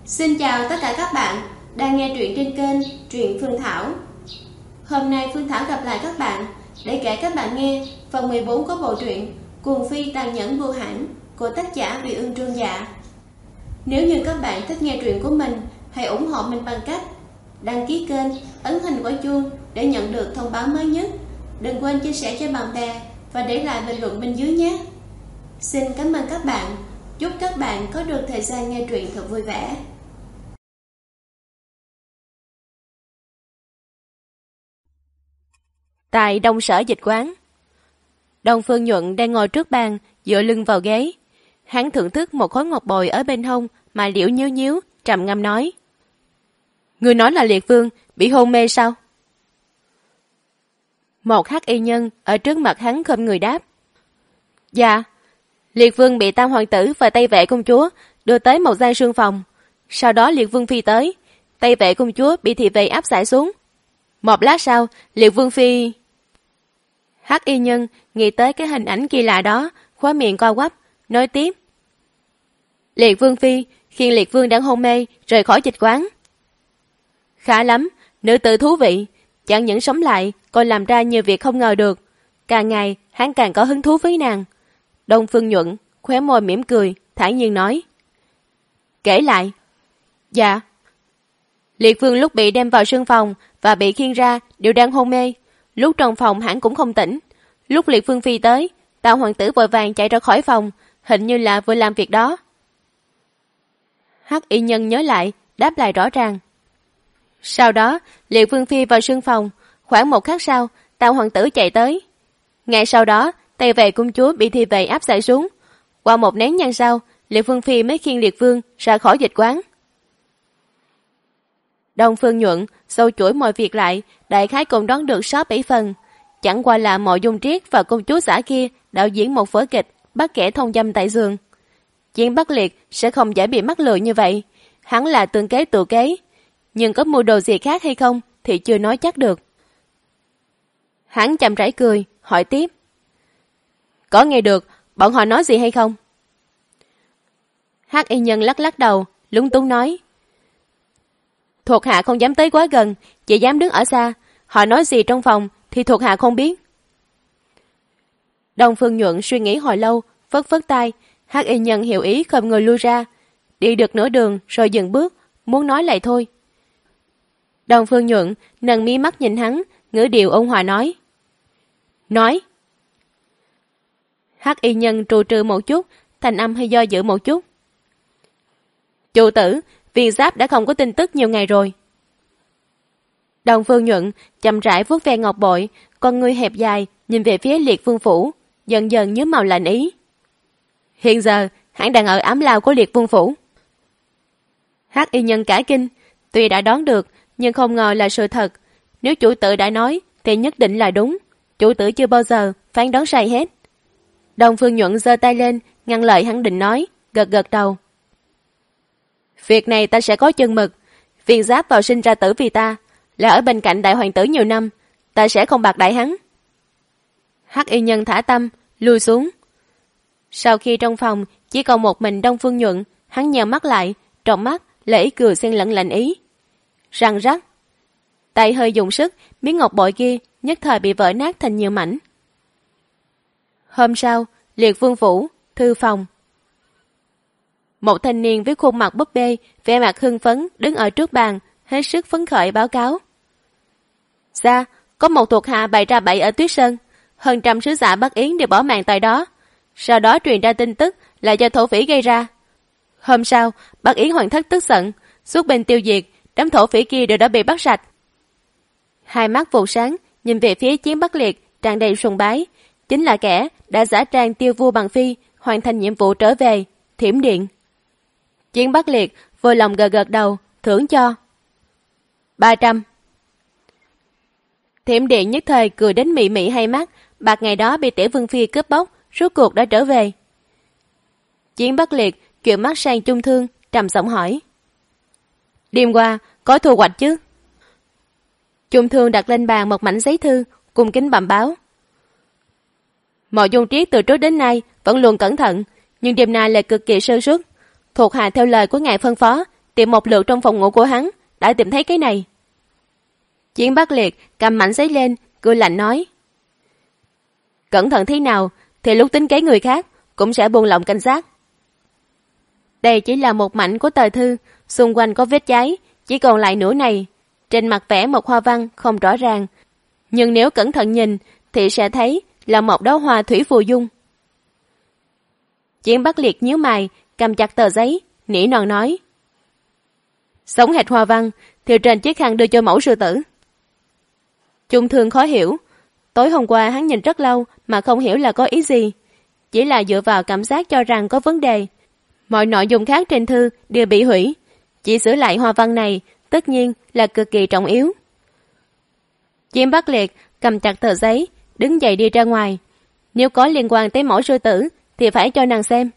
Xin chào tất cả các bạn đang nghe truyện trên kênh Truyện Phương Thảo. Hôm nay Phương Thảo gặp lại các bạn để kể các bạn nghe phần 14 của bộ truyện Cuồng Phi Tàn Nhẫn Vô Hãn của tác giả Uyển Ương Trương Dạ. Nếu như các bạn thích nghe truyện của mình, hãy ủng hộ mình bằng cách đăng ký kênh, ấn hình quả chuông để nhận được thông báo mới nhất. Đừng quên chia sẻ cho bạn bè và để lại bình luận bên dưới nhé. Xin cảm ơn các bạn. Chúc các bạn có được thời gian nghe truyện thật vui vẻ. Tại Đông Sở Dịch Quán, Đông Phương Nhuận đang ngồi trước bàn, dựa lưng vào ghế. Hắn thưởng thức một khối ngọc bội ở bên hông mà liễu nhíu nhíu, trầm ngâm nói: "Ngươi nói là Liệt Vương bị hôn mê sao?" Một hắc y nhân ở trước mặt hắn khom người đáp: "Dạ, Liệt Vương bị Tam hoàng tử và Tây Vệ công chúa đưa tới một gian sương phòng. Sau đó Liệt Vương phi tới, Tây Vệ công chúa bị thị vệ áp giải xuống. Một lát sau, Liệt Vương phi..." Hắc y nhân nghĩ tới cái hình ảnh kỳ lạ đó, khóe miệng co quắp, nói tiếp: "Liệt Vương phi khiến Liệt Vương đang hôn mê rời khỏi dịch quán." "Khá lắm, nữ tử thú vị, chẳng những sống lại còn làm ra nhiều việc không ngờ được. Càng ngày hắn càng có hứng thú với nàng." Đông Phương Nhuận khóe môi mỉm cười, thản nhiên nói: "Kể lại." "Dạ." "Liệt Vương lúc bị đem vào sương phòng và bị khiêng ra đều đang hôn mê. Lúc trong phòng hắn cũng không tỉnh. Lúc Liệt Vương phi tới, Tam hoàng tử vội vàng chạy ra khỏi phòng, hình như là vừa làm việc đó." Hắc y nhân nhớ lại, đáp lại rõ ràng: "Sau đó, Liệt Vương phi vào sương phòng, khoảng một khắc sau, Tam hoàng tử chạy tới. Ngay sau đó, Tây Vệ công chúa bị thị vệ áp giải xuống. Qua một nén nhang sau, Liệt Vương phi mới khiêng Liệt Vương ra khỏi dịch quán." Đông Phương Nhuận sâu chuỗi mọi việc lại, đại khái cũng đoán được 6-7 phần. Chẳng qua là Mộ Dung Triết và công chúa giả kia đạo diễn một vở kịch bắt kẻ thông dâm tại giường. Chiến Bắc Liệt sẽ không dễ bị mắc lừa như vậy. Hắn là tương kế tự kế, nhưng có mưu đồ gì khác hay không thì chưa nói chắc được. Hắn chậm rãi cười, hỏi tiếp: "Có nghe được bọn họ nói gì hay không?" Hắc y nhân lắc lắc đầu, lúng túng nói: "Thuộc hạ không dám tới quá gần, chỉ dám đứng ở xa. Họ nói gì trong phòng thì thuộc hạ không biết." Đông Phương Nhuận suy nghĩ hồi lâu, phất phất tay. Hắc y nhân hiểu ý khom người lui ra. Đi được nửa đường rồi dừng bước, muốn nói lại thôi. Đông Phương Nhuận nâng mí mắt nhìn hắn, ngữ điệu ôn hòa nói: "Nói." Hắc y nhân trù trừ một chút, thành âm hơi do dự một chút: "Chủ tử, Viên Giáp đã không có tin tức nhiều ngày rồi." Đông Phương Nhuận chậm rãi vuốt ve ngọc bội, con ngươi hẹp dài nhìn về phía Liệt Vương phủ, dần dần nhớ màu lạnh ý: "Hiện giờ hắn đang ở ám lao của Liệt Vương phủ." Hắc y nhân cả kinh, tuy đã đoán được nhưng không ngờ là sự thật. Nếu chủ tử đã nói thì nhất định là đúng. Chủ tử chưa bao giờ phán đoán sai hết. Đông Phương Nhuận giơ tay lên ngăn lời hắn định nói, gật gật đầu: "Việc này ta sẽ có chân mực. Viên Giáp vào sinh ra tử vì ta, là ở bên cạnh đại hoàng tử nhiều năm, ta sẽ không bạc đãi hắn." Hắc y nhân thả tâm, lui xuống. Sau khi trong phòng chỉ còn một mình Đông Phương Nhuận, hắn nheo mắt lại, trong mắt là ý cười xen lẫn lạnh ý. Răng rắc, tay hơi dùng sức, miếng ngọc bội kia nhất thời bị vỡ nát thành nhiều mảnh. Hôm sau, Liệt Vương phủ, thư phòng. Một thanh niên với khuôn mặt búp bê, vẻ mặt hưng phấn đứng ở trước bàn, hết sức phấn khởi báo cáo: "Dạ, có một thuộc hạ bày ra bẫy ở Tuyết Sơn, hơn trăm sứ giả Bắc Yến đều bỏ mạng tại đó. Sau đó truyền ra tin tức là do thổ phỉ gây ra. Hôm sau, Bắc Yến hoàng thất tức giận, xuất binh tiêu diệt, đám thổ phỉ kia đều đã bị bắt sạch." Hai mắt vụ sáng nhìn về phía Chiến Bắc Liệt tràn đầy sùng bái, chính là kẻ đã giả trang tiêu vua bằng phi, hoàn thành nhiệm vụ trở về Thiểm Điện. Chiến Bắc Liệt vui lòng gật gật đầu, thưởng cho 300. Thiểm Điện nhất thời cười đến mị mị hai mắt, bạc ngày đó bị Tiểu Vương phi cướp bóc, rốt cuộc đã trở về. Chiến Bắc Liệt chuyển mắt sang Trung Thương, trầm giọng hỏi: "Đêm qua có thu hoạch chứ?" Trung Thương đặt lên bàn một mảnh giấy thư, cung kính bẩm báo: "Mộ Dung Triết từ trước đến nay vẫn luôn cẩn thận, nhưng đêm nay lại cực kỳ sơ suất. Thuộc hạ theo lời của ngài phân phó, tìm một lượt trong phòng ngủ của hắn, đã tìm thấy cái này. Chiến Bắc Liệt cầm mảnh giấy lên, cười lạnh nói. Cẩn thận thế nào, thì lúc tính kế người khác, cũng sẽ buông lỏng cảnh giác. Đây chỉ là một mảnh của tờ thư, xung quanh có vết cháy, chỉ còn lại nửa này. Trên mặt vẽ một hoa văn không rõ ràng, nhưng nếu cẩn thận nhìn thì sẽ thấy là một đóa hoa thủy phù dung. Chiến Bắc Liệt nhíu mày, cầm chặt tờ giấy, nỉ non nói. Sống hệt hoa văn, thì trên chiếc khăn đưa cho mẫu sư tử. Trung Thương khó hiểu. Tối hôm qua hắn nhìn rất lâu mà không hiểu là có ý gì. Chỉ là dựa vào cảm giác cho rằng có vấn đề. Mọi nội dung khác trên thư đều bị hủy. Chỉ sửa lại hoa văn này tất nhiên là cực kỳ trọng yếu. Chiến Bắc Liệt cầm chặt tờ giấy, đứng dậy đi ra ngoài. Nếu có liên quan tới mẫu sư tử thì phải cho nàng xem.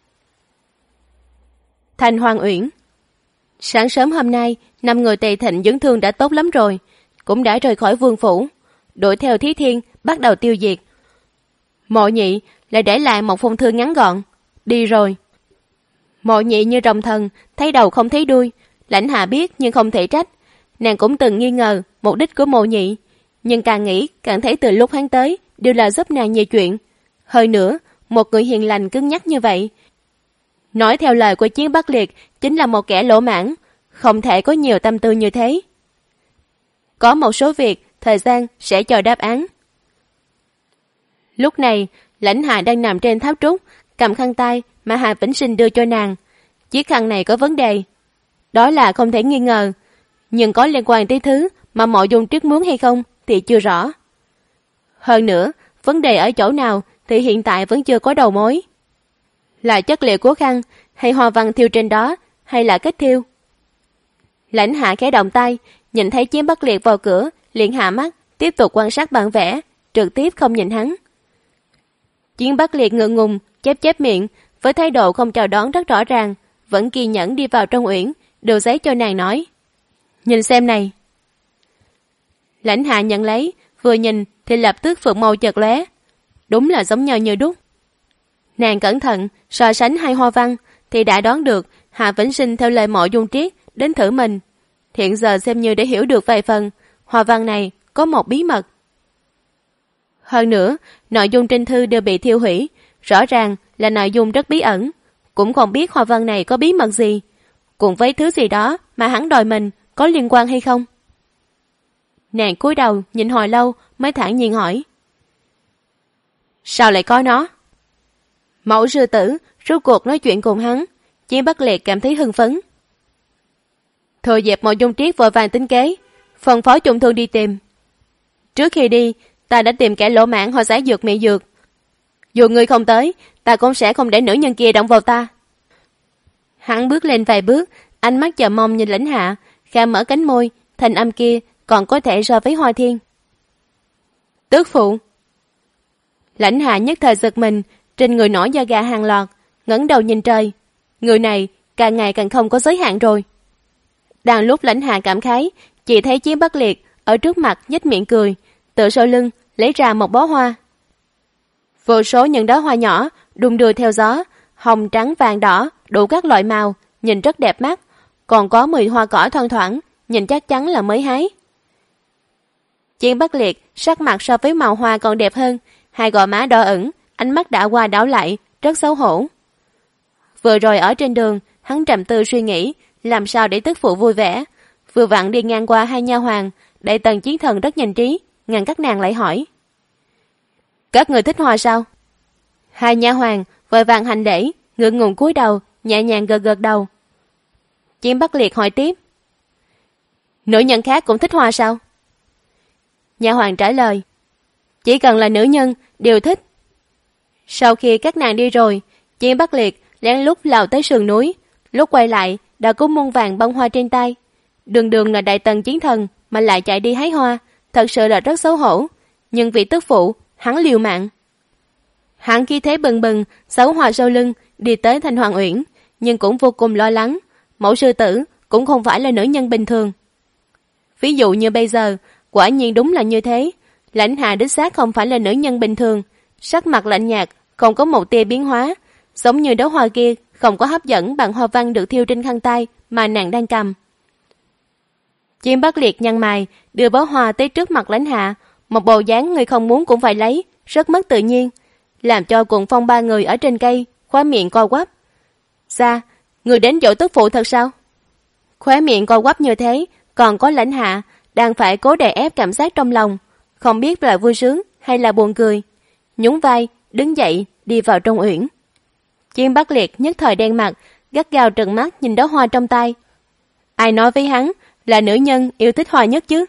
Thành Hoàng Uyển. Sáng sớm hôm nay, 5 người Tề Thịnh dưỡng thương đã tốt lắm rồi, cũng đã rời khỏi vương phủ, đuổi theo Thí Thiên bắt đầu tiêu diệt. Mộ Nhị lại để lại một phong thư ngắn gọn, đi rồi. Mộ Nhị như rồng thần, thấy đầu không thấy đuôi. Lãnh Hạ biết nhưng không thể trách. Nàng cũng từng nghi ngờ mục đích của Mộ Nhị, nhưng càng nghĩ càng thấy từ lúc hắn tới đều là giúp nàng nhiều chuyện. Hơn nữa, một người hiền lành cứng nhắc như vậy, nói theo lời của Chiến Bắc Liệt, chính là một kẻ lỗ mãng, không thể có nhiều tâm tư như thế. Có một số việc, thời gian sẽ cho đáp án. Lúc này, Lãnh Hạ đang nằm trên tháp trúc, cầm khăn tay mà Hà Vĩnh Sinh đưa cho nàng. Chiếc khăn này có vấn đề, đó là không thể nghi ngờ, nhưng có liên quan tới thứ mà Mộ Dung Triết muốn hay không thì chưa rõ. Hơn nữa, vấn đề ở chỗ nào thì hiện tại vẫn chưa có đầu mối. Là chất liệu của khăn, hay hoa văn thiêu trên đó, hay là cách thiêu? Lãnh Hạ khẽ động tay, nhìn thấy Chiến Bắc Liệt vào cửa, liền hạ mắt, tiếp tục quan sát bản vẽ, trực tiếp không nhìn hắn. Chiến Bắc Liệt ngượng ngùng, chép miệng, với thái độ không chào đón rất rõ ràng, vẫn kiên nhẫn đi vào trong uyển, đưa giấy cho nàng nói. Nhìn xem này. Lãnh Hạ nhận lấy, vừa nhìn thì lập tức phượng màu chợt lóe, đúng là giống nhau như đúc. Nàng cẩn thận so sánh hai hoa văn thì đã đoán được Hạ Vĩnh Sinh theo lời Mộ Dung Triết đến thử mình. Hiện giờ xem như để hiểu được vài phần, hoa văn này có một bí mật. Hơn nữa, nội dung trên thư đều bị thiêu hủy, rõ ràng là nội dung rất bí ẩn, cũng không biết hoa văn này có bí mật gì, cùng với thứ gì đó mà hắn đòi mình có liên quan hay không. Nàng cúi đầu nhìn hồi lâu mới thản nhiên hỏi. Sao lại có nó? Mẫu sư tử rốt cuộc nói chuyện cùng hắn, Chiến Bắc Liệt cảm thấy hưng phấn. Thừa dịp Mộ Dung Triết vội vàng tính kế, phân phó Trung Thương đi tìm. Trước khi đi, ta đã tìm kẻ lỗ mãn hồi giải dược mị dược. Dù ngươi không tới, ta cũng sẽ không để nữ nhân kia động vào ta. Hắn bước lên vài bước, ánh mắt chờ mong nhìn Lãnh Hạ, khẽ mở cánh môi, thanh âm kia còn có thể so với Hoa Thiên. Tước phụ. Lãnh Hạ nhất thời giật mình, trên người nổi da gà hàng loạt, ngẩng đầu nhìn trời. Người này càng ngày càng không có giới hạn rồi. Đang lúc Lãnh Hạ cảm khái, chỉ thấy Chiến Bắc Liệt ở trước mặt nhếch miệng cười, tự sau lưng lấy ra một bó hoa. Vô số những đóa hoa nhỏ đung đưa theo gió, hồng trắng vàng đỏ đủ các loại màu, nhìn rất đẹp mắt. Còn có 10 hoa cỏ thoang thoảng, nhìn chắc chắn là mới hái. Chiến Bắc Liệt sắc mặt so với màu hoa còn đẹp hơn, hai gò má đỏ ửng, ánh mắt đảo qua đảo lại, rất xấu hổ. Vừa rồi ở trên đường, hắn trầm tư suy nghĩ làm sao để tức phụ vui vẻ. Vừa vặn đi ngang qua hai nha hoàn, Đại Tần Chiến Thần rất nhanh trí, ngăn các nàng lại hỏi. Các người thích hoa sao? Hai nha hoàn vội vàng hành lễ, ngượng ngùng cúi đầu, nhẹ nhàng gật đầu. Chiến Bắc Liệt hỏi tiếp. Nữ nhân khác cũng thích hoa sao? Nha hoàn trả lời. Chỉ cần là nữ nhân đều thích. Sau khi các nàng đi rồi, Chiến Bắc Liệt lén lút lao tới sườn núi, lúc quay lại đã có muôn vàng bông hoa trên tay. Đường là Đại Tần Chiến Thần mà lại chạy đi hái hoa, thật sự là rất xấu hổ. Nhưng vì tức phụ, hắn liều mạng. Hắn khí thế bừng bừng, xấu hoa sau lưng, đi tới Thanh Hoàng Uyển, nhưng cũng vô cùng lo lắng. Mẫu sư tử cũng không phải là nữ nhân bình thường. Ví dụ như bây giờ, quả nhiên đúng là như thế. Lãnh Hạ đích xác không phải là nữ nhân bình thường, sắc mặt lạnh nhạt, không có một tia biến hóa, giống như đóa hoa kia không có hấp dẫn bằng hoa văn được thêu trên khăn tay mà nàng đang cầm. Chim Bắc Liệt nhăn mày, đưa bó hoa tới trước mặt Lãnh Hạ, một bộ dáng người không muốn cũng phải lấy, rất mất tự nhiên, làm cho Cuồng Phong ba người ở trên cây khóe miệng co quắp. Sao, người đến dỗ tức phụ thật sao? Khóe miệng co quắp như thế, còn có Lãnh Hạ đang phải cố đè ép cảm giác trong lòng, không biết là vui sướng hay là buồn cười. Nhún vai, đứng dậy, đi vào trong uyển. Chim Bắc Liệt nhất thời đen mặt, gắt gao trừng mắt nhìn đóa hoa trong tay. Ai nói với hắn là nữ nhân yêu thích hoa nhất chứ?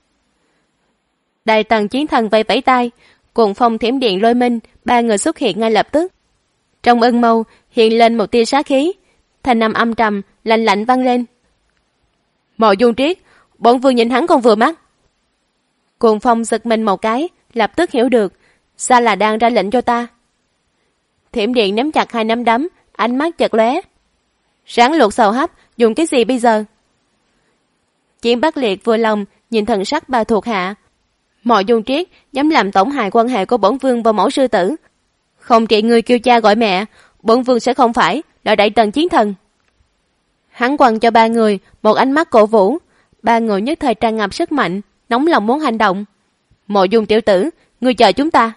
Đại Tần Chiến Thần vẫy vẫy tay, Cuồng Phong, Thiểm Điện, Lôi Minh ba người xuất hiện ngay lập tức. Trong ưng mâu hiện lên một tia sát khí, thanh âm âm trầm lạnh lạnh vang lên. Mộ Dung Triết, bổn vương nhìn hắn không vừa mắt. Cuồng Phong giật mình một cái, lập tức hiểu được, sao là đang ra lệnh cho ta. Thiểm Điện nắm chặt hai nắm đấm, ánh mắt chợt lóe. Rắn luộc sầu hấp, dùng cái gì bây giờ? Chim Bắc Liệt vừa lòng nhìn thần sắc ba thuộc hạ. Mộ Dung Triết dám làm tổn hại quan hệ của bổn vương và mẫu sư tử, không trị người kêu cha gọi mẹ, bổn vương sẽ không phải là Đại Tần Chiến Thần. Hắn quăng cho ba người một ánh mắt cổ vũ, ba người nhất thời tràn ngập sức mạnh, nóng lòng muốn hành động. Mộ Dung tiểu tử, ngươi chờ chúng ta.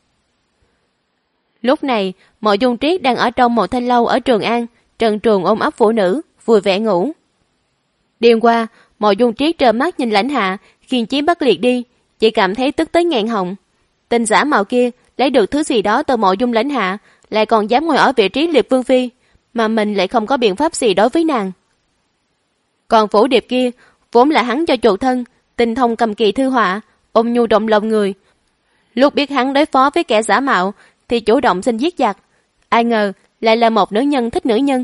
Lúc này, Mộ Dung Triết đang ở trong một thanh lâu ở Trường An, trần truồng ôm ấp phụ nữ, vui vẻ ngủ. Đêm qua, Mộ Dung Triết trợn mắt nhìn Lãnh Hạ, khiến Chim Bắc Liệt đi, chỉ cảm thấy tức tới nghẹn họng. Tên giả mạo kia lấy được thứ gì đó từ Mộ Dung Lãnh Hạ, lại còn dám ngồi ở vị trí Liệt Vương phi, mà mình lại không có biện pháp gì đối với nàng. Còn Phủ Điệp kia, vốn là hắn cho chuột thân, tinh thông cầm kỳ thư họa, ôm nhu động lòng người. Lúc biết hắn đối phó với kẻ giả mạo, thì chủ động xin giết giặc. Ai ngờ lại là một nữ nhân thích nữ nhân.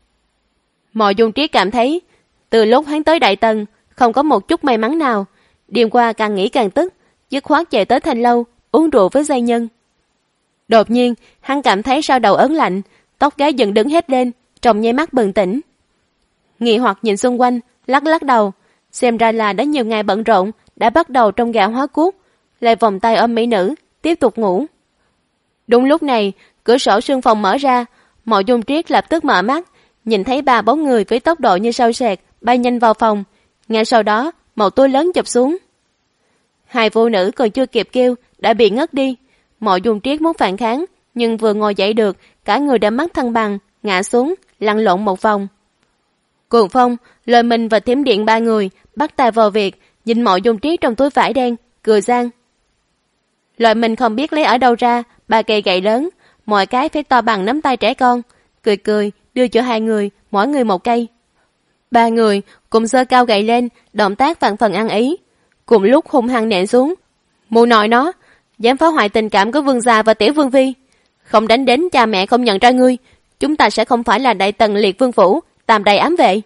Mộ Dung Triết cảm thấy, từ lúc hắn tới Đại Tần, không có một chút may mắn nào. Đêm qua càng nghĩ càng tức, dứt khoát chạy tới thanh lâu, uống rượu với giai nhân. Đột nhiên, hắn cảm thấy sau đầu ớn lạnh, tóc gái dựng đứng hết lên, trong nháy mắt bừng tỉnh. Nghi hoặc nhìn xung quanh, lắc lắc đầu, xem ra là đã nhiều ngày bận rộn, đã bắt đầu trong gạo hóa cuốc, lại vòng tay ôm mỹ nữ, tiếp tục ngủ. Đúng lúc này, cửa sổ sương phòng mở ra, Mộ Dung Triết lập tức mở mắt, nhìn thấy ba bóng người với tốc độ như sao sệt bay nhanh vào phòng. Ngay sau đó, một túi lớn chụp xuống. Hai phụ nữ còn chưa kịp kêu đã bị ngất đi. Mộ Dung Triết muốn phản kháng, nhưng vừa ngồi dậy được, cả người đã mất thăng bằng, ngã xuống, lăn lộn một vòng. Cuồng Phong, Lôi Minh và Thiểm Điện ba người bắt tay vào việc, nhìn Mộ Dung Triết trong túi vải đen, cười gian. Lôi Minh không biết lấy ở đâu ra ba cây gậy lớn, mọi cái phải to bằng nắm tay trẻ con, cười cười đưa cho hai người, mỗi người một cây. Ba người cùng giơ cao gậy lên, động tác vạn phần ăn ý, cùng lúc hung hăng nện xuống. Mụ nội nó, dám phá hoại tình cảm của vương gia và tiểu vương phi, không đánh đến cha mẹ không nhận ra ngươi, chúng ta sẽ không phải là Đại Tần Liệt Vương phủ, tạm đầy ám vệ.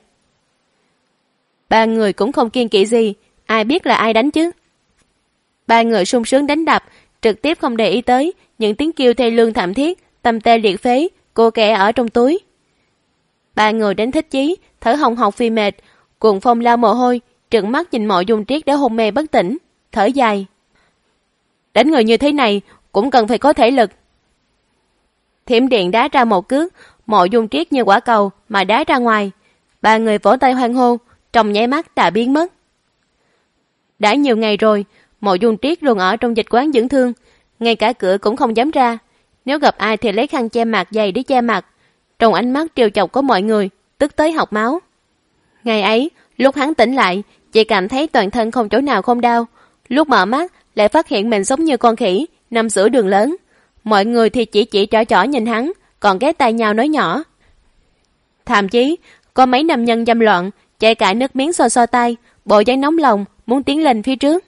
Ba người cũng không kiêng kỵ gì, ai biết là ai đánh chứ. Ba người sung sướng đánh đập, trực tiếp không để ý tới những tiếng kêu thê lương thảm thiết, tâm tê liệt phế, cô kẻ ở trong túi. Ba người đến thích chí, thở hồng hộc vì mệt, Cuồng Phong lao mồ hôi, trừng mắt nhìn Mộ Dung Triết đã hôn mê bất tỉnh, thở dài. Đánh người như thế này cũng cần phải có thể lực. Thiểm Điện đá ra một cước, Mộ Dung Triết như quả cầu mà đá ra ngoài. Ba người vỗ tay hoan hô, trong nháy mắt đã biến mất. Đã nhiều ngày rồi, Mộ Dung Triết luôn ở trong dịch quán dưỡng thương, ngay cả cửa cũng không dám ra. Nếu gặp ai thì lấy khăn che mặt dày để che mặt. Trong ánh mắt trêu chọc của mọi người, tức tới học máu. Ngày ấy, lúc hắn tỉnh lại, chỉ cảm thấy toàn thân không chỗ nào không đau. Lúc mở mắt, lại phát hiện mình giống như con khỉ, nằm giữa đường lớn. Mọi người thì chỉ trỏ nhìn hắn, còn ghé tai nhau nói nhỏ. Thậm chí, có mấy nam nhân dâm loạn, chạy cả nước miếng so tay, bộ dáng nóng lòng, muốn tiến lên phía trước.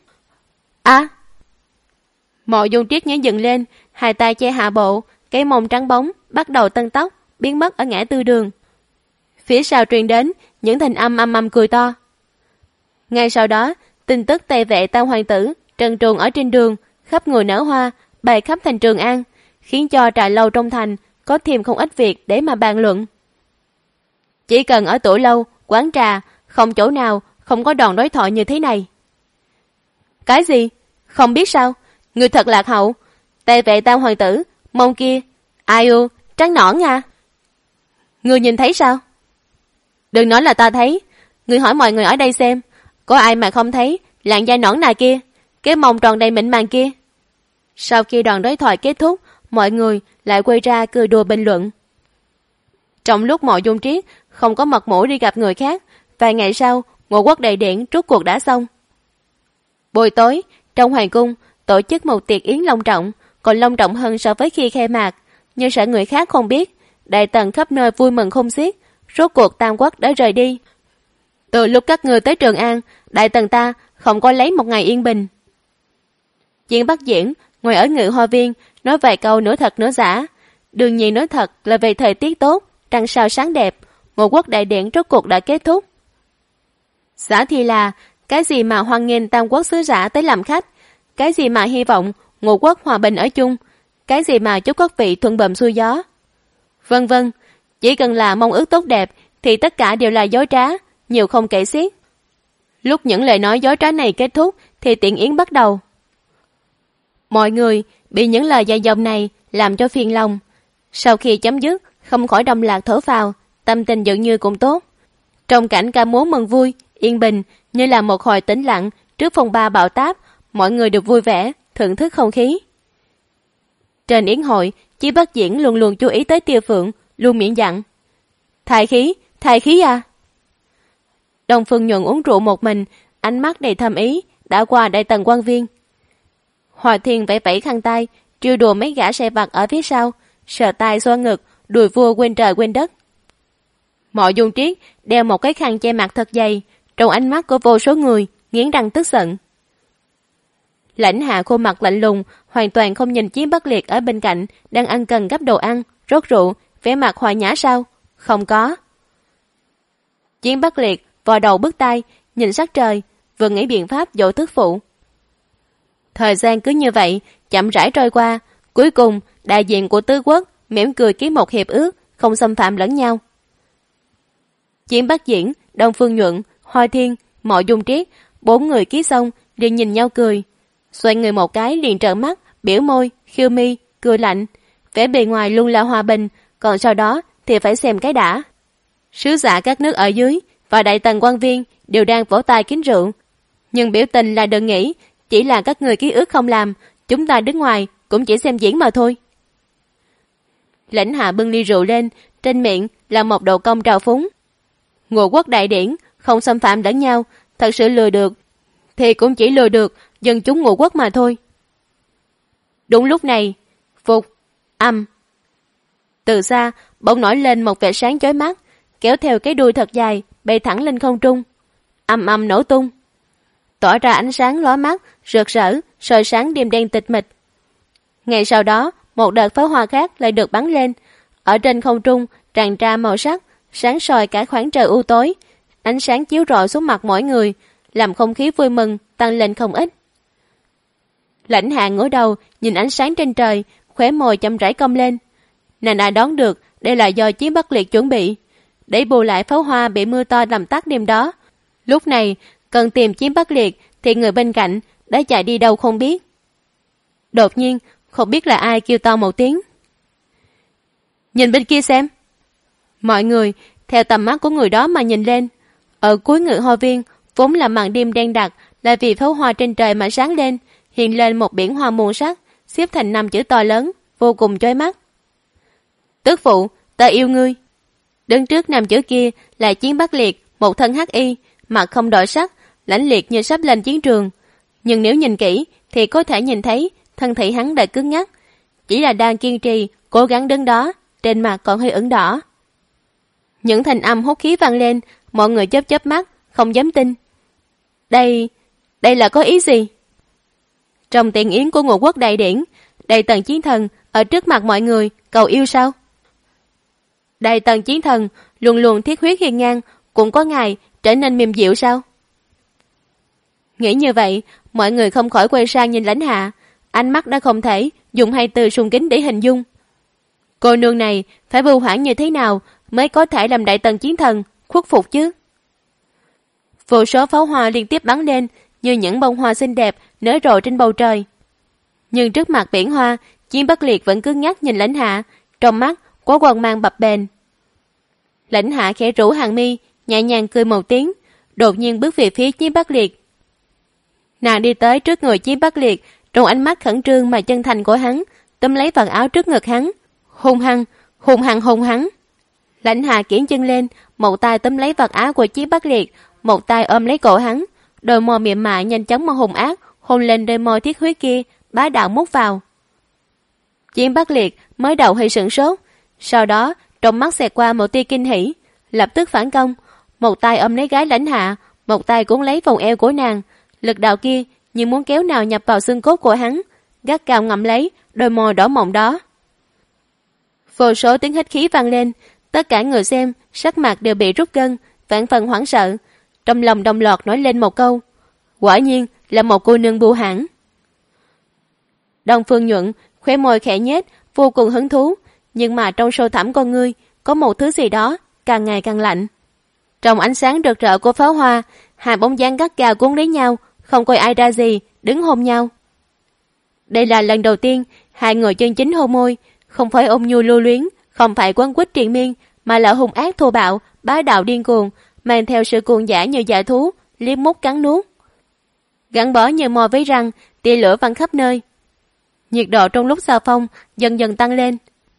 Mộ Dung Triết nhớ dừng lên, hai tay che hạ bộ, cái mông trắng bóng, bắt đầu tân tóc, biến mất ở ngã tư đường. Phía sau truyền đến những thanh âm cười to. Ngay sau đó, tin tức tề vệ tam hoàng tử trần truồng ở trên đường, khắp người nở hoa, bày khắp thành Trường An, khiến cho trà lâu trong thành có thêm không ít việc để mà bàn luận. Chỉ cần ở tủ lâu, quán trà, không chỗ nào không có đòn đối thoại như thế này. Cái gì? Không biết sao? Người thật lạc hậu. Tề vệ tam hoàng tử, mông kia, ai u, trắng nõn à? Ngươi nhìn thấy sao? Đừng nói là ta thấy. Ngươi hỏi mọi người ở đây xem, có ai mà không thấy làn da nõn nà kia, cái mông tròn đầy mịn màng kia. Sau khi đoạn đối thoại kết thúc, mọi người lại quay ra cười đùa bình luận. Trong lúc Mộ Dung Triết không có mặt mũi đi gặp người khác, vài ngày sau, Ngũ Quốc đại điển rốt cuộc đã xong. Buổi tối, trong hoàng cung tổ chức một tiệc yến long trọng, còn long trọng hơn so với khi khai mạc. Nhưng sợ người khác không biết, đại tần khắp nơi vui mừng không xiết, rốt cuộc Tam Quốc đã rời đi. Từ lúc các ngươi tới Trường An, đại tần ta không có lấy một ngày yên bình. Diễn Bắc Diễn ngồi ở Ngự Hoa Viên, nói vài câu nửa thật nửa giả. Đương nhiên nói thật là về thời tiết tốt, trăng sao sáng đẹp, Ngũ Quốc đại điển rốt cuộc đã kết thúc. Giả thì là cái gì mà hoan nghênh Tam Quốc sứ giả tới làm khách, cái gì mà hy vọng Ngũ Quốc hòa bình ở chung, cái gì mà chúc các vị thuận bờm xuôi gió, vân vân. Chỉ cần là mong ước tốt đẹp thì tất cả đều là dối trá, nhiều không kể xiết. Lúc những lời nói dối trá này kết thúc thì tiệc yến bắt đầu. Mọi người bị những lời dài dòng này làm cho phiền lòng. Sau khi chấm dứt, không khỏi đồng loạt thở phào, tâm tình dường như cũng tốt. Trong cảnh ca múa mừng vui, yên bình, như là một hồi tĩnh lặng trước phong ba bão táp, mọi người được vui vẻ, thưởng thức không khí. Trên yến hội, Chí Bất Diễn luôn luôn chú ý tới Tiêu Phượng, luôn miệng dặn. Thái khí à? Đông Phương Nhuận uống rượu một mình, ánh mắt đầy thâm ý, đã qua đại tần quan viên. Hòa Thiên vẫy vẫy khăn tay, trêu đùa mấy gã xe vặt ở phía sau, sờ tay xoa ngực, đùi vua quên trời quên đất. Mộ Dung Triết đeo một cái khăn che mặt thật dày, trong ánh mắt của vô số người, nghiến răng tức giận. Lãnh Hạ khuôn mặt lạnh lùng, hoàn toàn không nhìn Chiến Bắc Liệt ở bên cạnh, đang ăn cần gấp đồ ăn, rót rượu, vẻ mặt hòa nhã sao? Không có. Chiến Bắc Liệt vò đầu bứt tai, nhìn sắc trời, vừa nghĩ biện pháp dỗ tức phụ. Thời gian cứ như vậy, chậm rãi trôi qua, cuối cùng đại diện của tứ quốc mỉm cười ký một hiệp ước, không xâm phạm lẫn nhau. Chiến Bắc Diễn, Đông Phương Nhuận, Hoa Thiên, Mộ Dung Triết, 4 người ký xong, liền nhìn nhau cười. Xoay người một cái liền trợn mắt, biểu môi, khiêu mi, cười lạnh. Vẻ bề ngoài luôn là hòa bình, còn sau đó thì phải xem cái đã. Sứ giả các nước ở dưới và đại tần quan viên đều đang vỗ tay kính rượu. Nhưng biểu tình là đừng nghĩ, chỉ là các người ký ước không làm, chúng ta đứng ngoài cũng chỉ xem diễn mà thôi. Lãnh Hạ bưng ly rượu lên, trên miệng là một độ cong trào phúng. Ngũ Quốc đại điển không xâm phạm lẫn nhau, thật sự lừa được thì cũng chỉ lừa được dân chúng Ngũ Quốc mà thôi. Đúng lúc này, phục, âm. Từ xa, bỗng nổi lên một vẻ sáng chói mắt, kéo theo cái đuôi thật dài, bay thẳng lên không trung. Ầm ầm nổ tung, tỏa ra ánh sáng lóa mắt, rực rỡ, soi sáng đêm đen tịch mịch. Ngày sau đó, một đợt pháo hoa khác lại được bắn lên. Ở trên không trung tràn ra màu sắc, sáng soi cả khoảng trời u tối. Ánh sáng chiếu rọi xuống mặt mỗi người, làm không khí vui mừng tăng lên không ít. Lãnh Hạ ngửa đầu nhìn ánh sáng trên trời, khóe môi chậm rãi cong lên. Nàng đã đoán được đây là do Chiến Bắc Liệt chuẩn bị, để bù lại pháo hoa bị mưa to làm tắt đêm đó. Lúc này cần tìm Chiến Bắc Liệt thì người bên cạnh đã chạy đi đâu không biết. Đột nhiên không biết là ai kêu to một tiếng. Nhìn bên kia xem. Mọi người theo tầm mắt của người đó mà nhìn lên. Ở cuối Ngự Hoa Viên vốn là màn đêm đen đặc, là vì pháo hoa trên trời mà sáng lên, hiện lên một biển hoa muôn sắc, xếp thành 5 chữ to lớn, vô cùng chói mắt. Tước phụ, ta yêu ngươi. Đứng trước 5 chữ kia là Chiến Bắc Liệt, một thân hắc y, mặt không đổi sắc, lãnh liệt như sắp lên chiến trường. Nhưng nếu nhìn kỹ thì có thể nhìn thấy thân thể hắn đã cứng ngắc, chỉ là đang kiên trì, cố gắng đứng đó, trên mặt còn hơi ửng đỏ. Những thanh âm hút khí vang lên, mọi người chớp chớp mắt, không dám tin. Đây là có ý gì? Trong tiệc yến của Ngũ Quốc đại điển, Đại Tần Chiến Thần ở trước mặt mọi người cầu yêu sao? Đại Tần Chiến Thần luôn luôn thiết huyết hiên ngang, cũng có ngày trở nên mềm dịu sao? Nghĩ như vậy, mọi người không khỏi quay sang nhìn Lãnh Hạ, ánh mắt đã không thể dùng hai từ sùng kính để hình dung. Cô nương này phải bưu hãn như thế nào mới có thể làm Đại Tần Chiến Thần khuất phục chứ? Vô số pháo hoa liên tiếp bắn lên như những bông hoa xinh đẹp nở rộ trên bầu trời. Nhưng trước mặt biển hoa, Chiến Bắc Liệt vẫn cứng nhắc nhìn Lãnh Hạ, trong mắt có quang mang bập bềnh. Lãnh Hạ khẽ rũ hàng mi, nhẹ nhàng cười một tiếng, đột nhiên bước về phía Chí Bắc Liệt. Nàng đi tới trước người Chí Bắc Liệt, trong ánh mắt khẩn trương mà chân thành của hắn, túm lấy vạt áo trước ngực hắn, hung hăng hắn. Lãnh Hạ kiễng chân lên, một tay túm lấy vạt áo của Chí Bắc Liệt, một tay ôm lấy cổ hắn, đôi môi mềm mại nhanh chóng mà hung ác hôn lên đôi môi thiết huyết kia, bá đạo mút vào. Chí Bắc Liệt mới đầu hơi sửng sốt, sau đó trong mắt xẹt qua một tia kinh hỉ, lập tức phản công, một tay ôm lấy gái Lãnh Hạ, một tay cuốn lấy vòng eo của nàng, lực đạo kia như muốn kéo nào nhập vào xương cốt của hắn, gắt gao ngậm lấy đôi môi đỏ mọng đó. Vô số tiếng hít khí vang lên, tất cả người xem sắc mặt đều bị rút gân, vạn phần hoảng sợ, trong lòng đồng loạt nói lên một câu: quả nhiên là một cô nương bưu hãn. Đông Phương Nhuận khóe môi khẽ nhếch, vô cùng hứng thú, nhưng mà trong sâu thẳm con ngươi có một thứ gì đó càng ngày càng lạnh. Trong ánh sáng rực rỡ của pháo hoa, hai bóng dáng gắt gao cuốn lấy nhau, không coi ai ra gì, đứng hôn nhau. Đây là lần đầu tiên hai người chân chính hôn môi, không phải ôm nhu lưu luyến, không phải quấn quýt triền miên, mà là hung ác thô bạo, bá đạo điên cuồng, mang theo sự cuồng dã như dã thú, liếm mút cắn nuốt. Gắn bó như mò với răng, tia lửa văng khắp nơi. Nhiệt độ trong lúc giao phong dần dần tăng lên.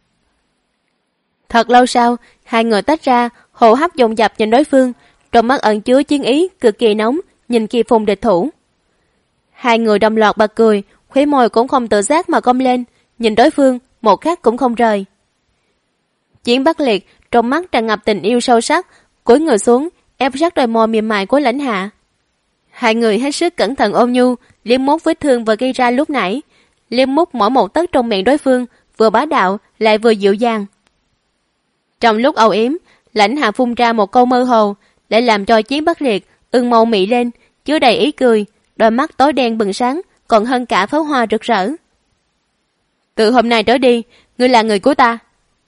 Thật lâu sau, hai người tách ra, hô hấp dồn dập nhìn đối phương, trong mắt ẩn chứa chiến ý cực kỳ nóng, nhìn Kỳ Phùng địch thủ. Hai người đồng loạt bật cười, khóe môi cũng không tự giác mà cong lên, nhìn đối phương một khắc cũng không rời. Chiến Bắc Liệt trong mắt tràn ngập tình yêu sâu sắc, cúi người xuống ép sát đôi môi mềm mại của Lãnh Hạ. Hai người hết sức cẩn thận ôm nhu, liếm mút vết thương vừa gây ra lúc nãy, liếm mút mỗi một tấc trong miệng đối phương, vừa bá đạo lại vừa dịu dàng. Trong lúc âu yếm, Lãnh Hạ phun ra một câu mơ hồ, để làm cho Chiến Bắc Liệt ưng mâu mị lên, chứa đầy ý cười, đôi mắt tối đen bừng sáng, còn hơn cả pháo hoa rực rỡ. Từ hôm nay trở đi, ngươi là người của ta.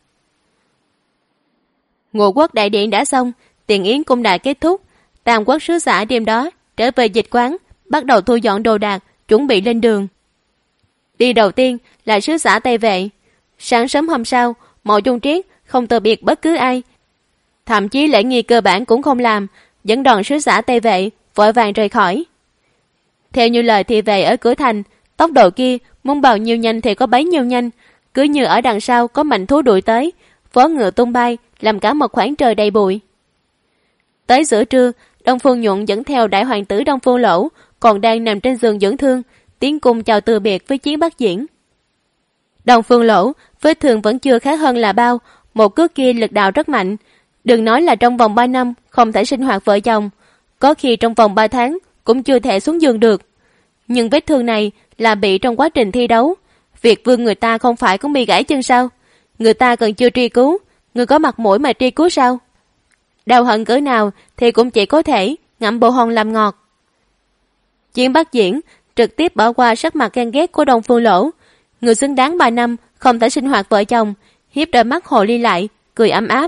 Ngũ Quốc đại điện đã xong, tiền yến cũng đã kết thúc. Tam Quốc sứ giả đêm đó trở về dịch quán, bắt đầu thu dọn đồ đạc, chuẩn bị lên đường. Đi đầu tiên là sứ giả Tây Vệ. Sáng sớm hôm sau, Mộ Dung Triết không từ biệt bất cứ ai, thậm chí lễ nghi cơ bản cũng không làm, dẫn đoàn sứ giả Tây Vệ vội vàng rời khỏi. Theo như lời thị vệ ở cửa thành, tốc độ kia muốn bao nhiêu nhanh thì có bấy nhiêu nhanh, cứ như ở đằng sau có mạnh thú đuổi tới, vó ngựa tung bay, làm cả một khoảng trời đầy bụi. Tới giữa trưa, Đông Phương Nhuận dẫn theo đại hoàng tử Đông Phương Lỗ còn đang nằm trên giường dưỡng thương, tiến cung chào từ biệt với Chiến Bắc Diễn. Đông Phương Lỗ vết thương vẫn chưa khá hơn là bao, một cước kia lực đạo rất mạnh, đừng nói là trong vòng 3 năm không thể sinh hoạt vợ chồng, có khi trong vòng 3 tháng cũng chưa thể xuống giường được. Nhưng vết thương này là bị trong quá trình thi đấu, Việt Vương người ta không phải cũng bị gãy chân sao? Người ta còn chưa truy cứu, người có mặt mũi mà truy cứu sao? Đau hận cỡ nào thì cũng chỉ có thể ngậm bồ hòn làm ngọt. Chiến Bắc Diễn trực tiếp bỏ qua sắc mặt ghen ghét của Đông Phương Lỗ, người xứng đáng 3 năm không thể sinh hoạt vợ chồng, hiếp đôi mắt hồ ly lại, cười ấm áp.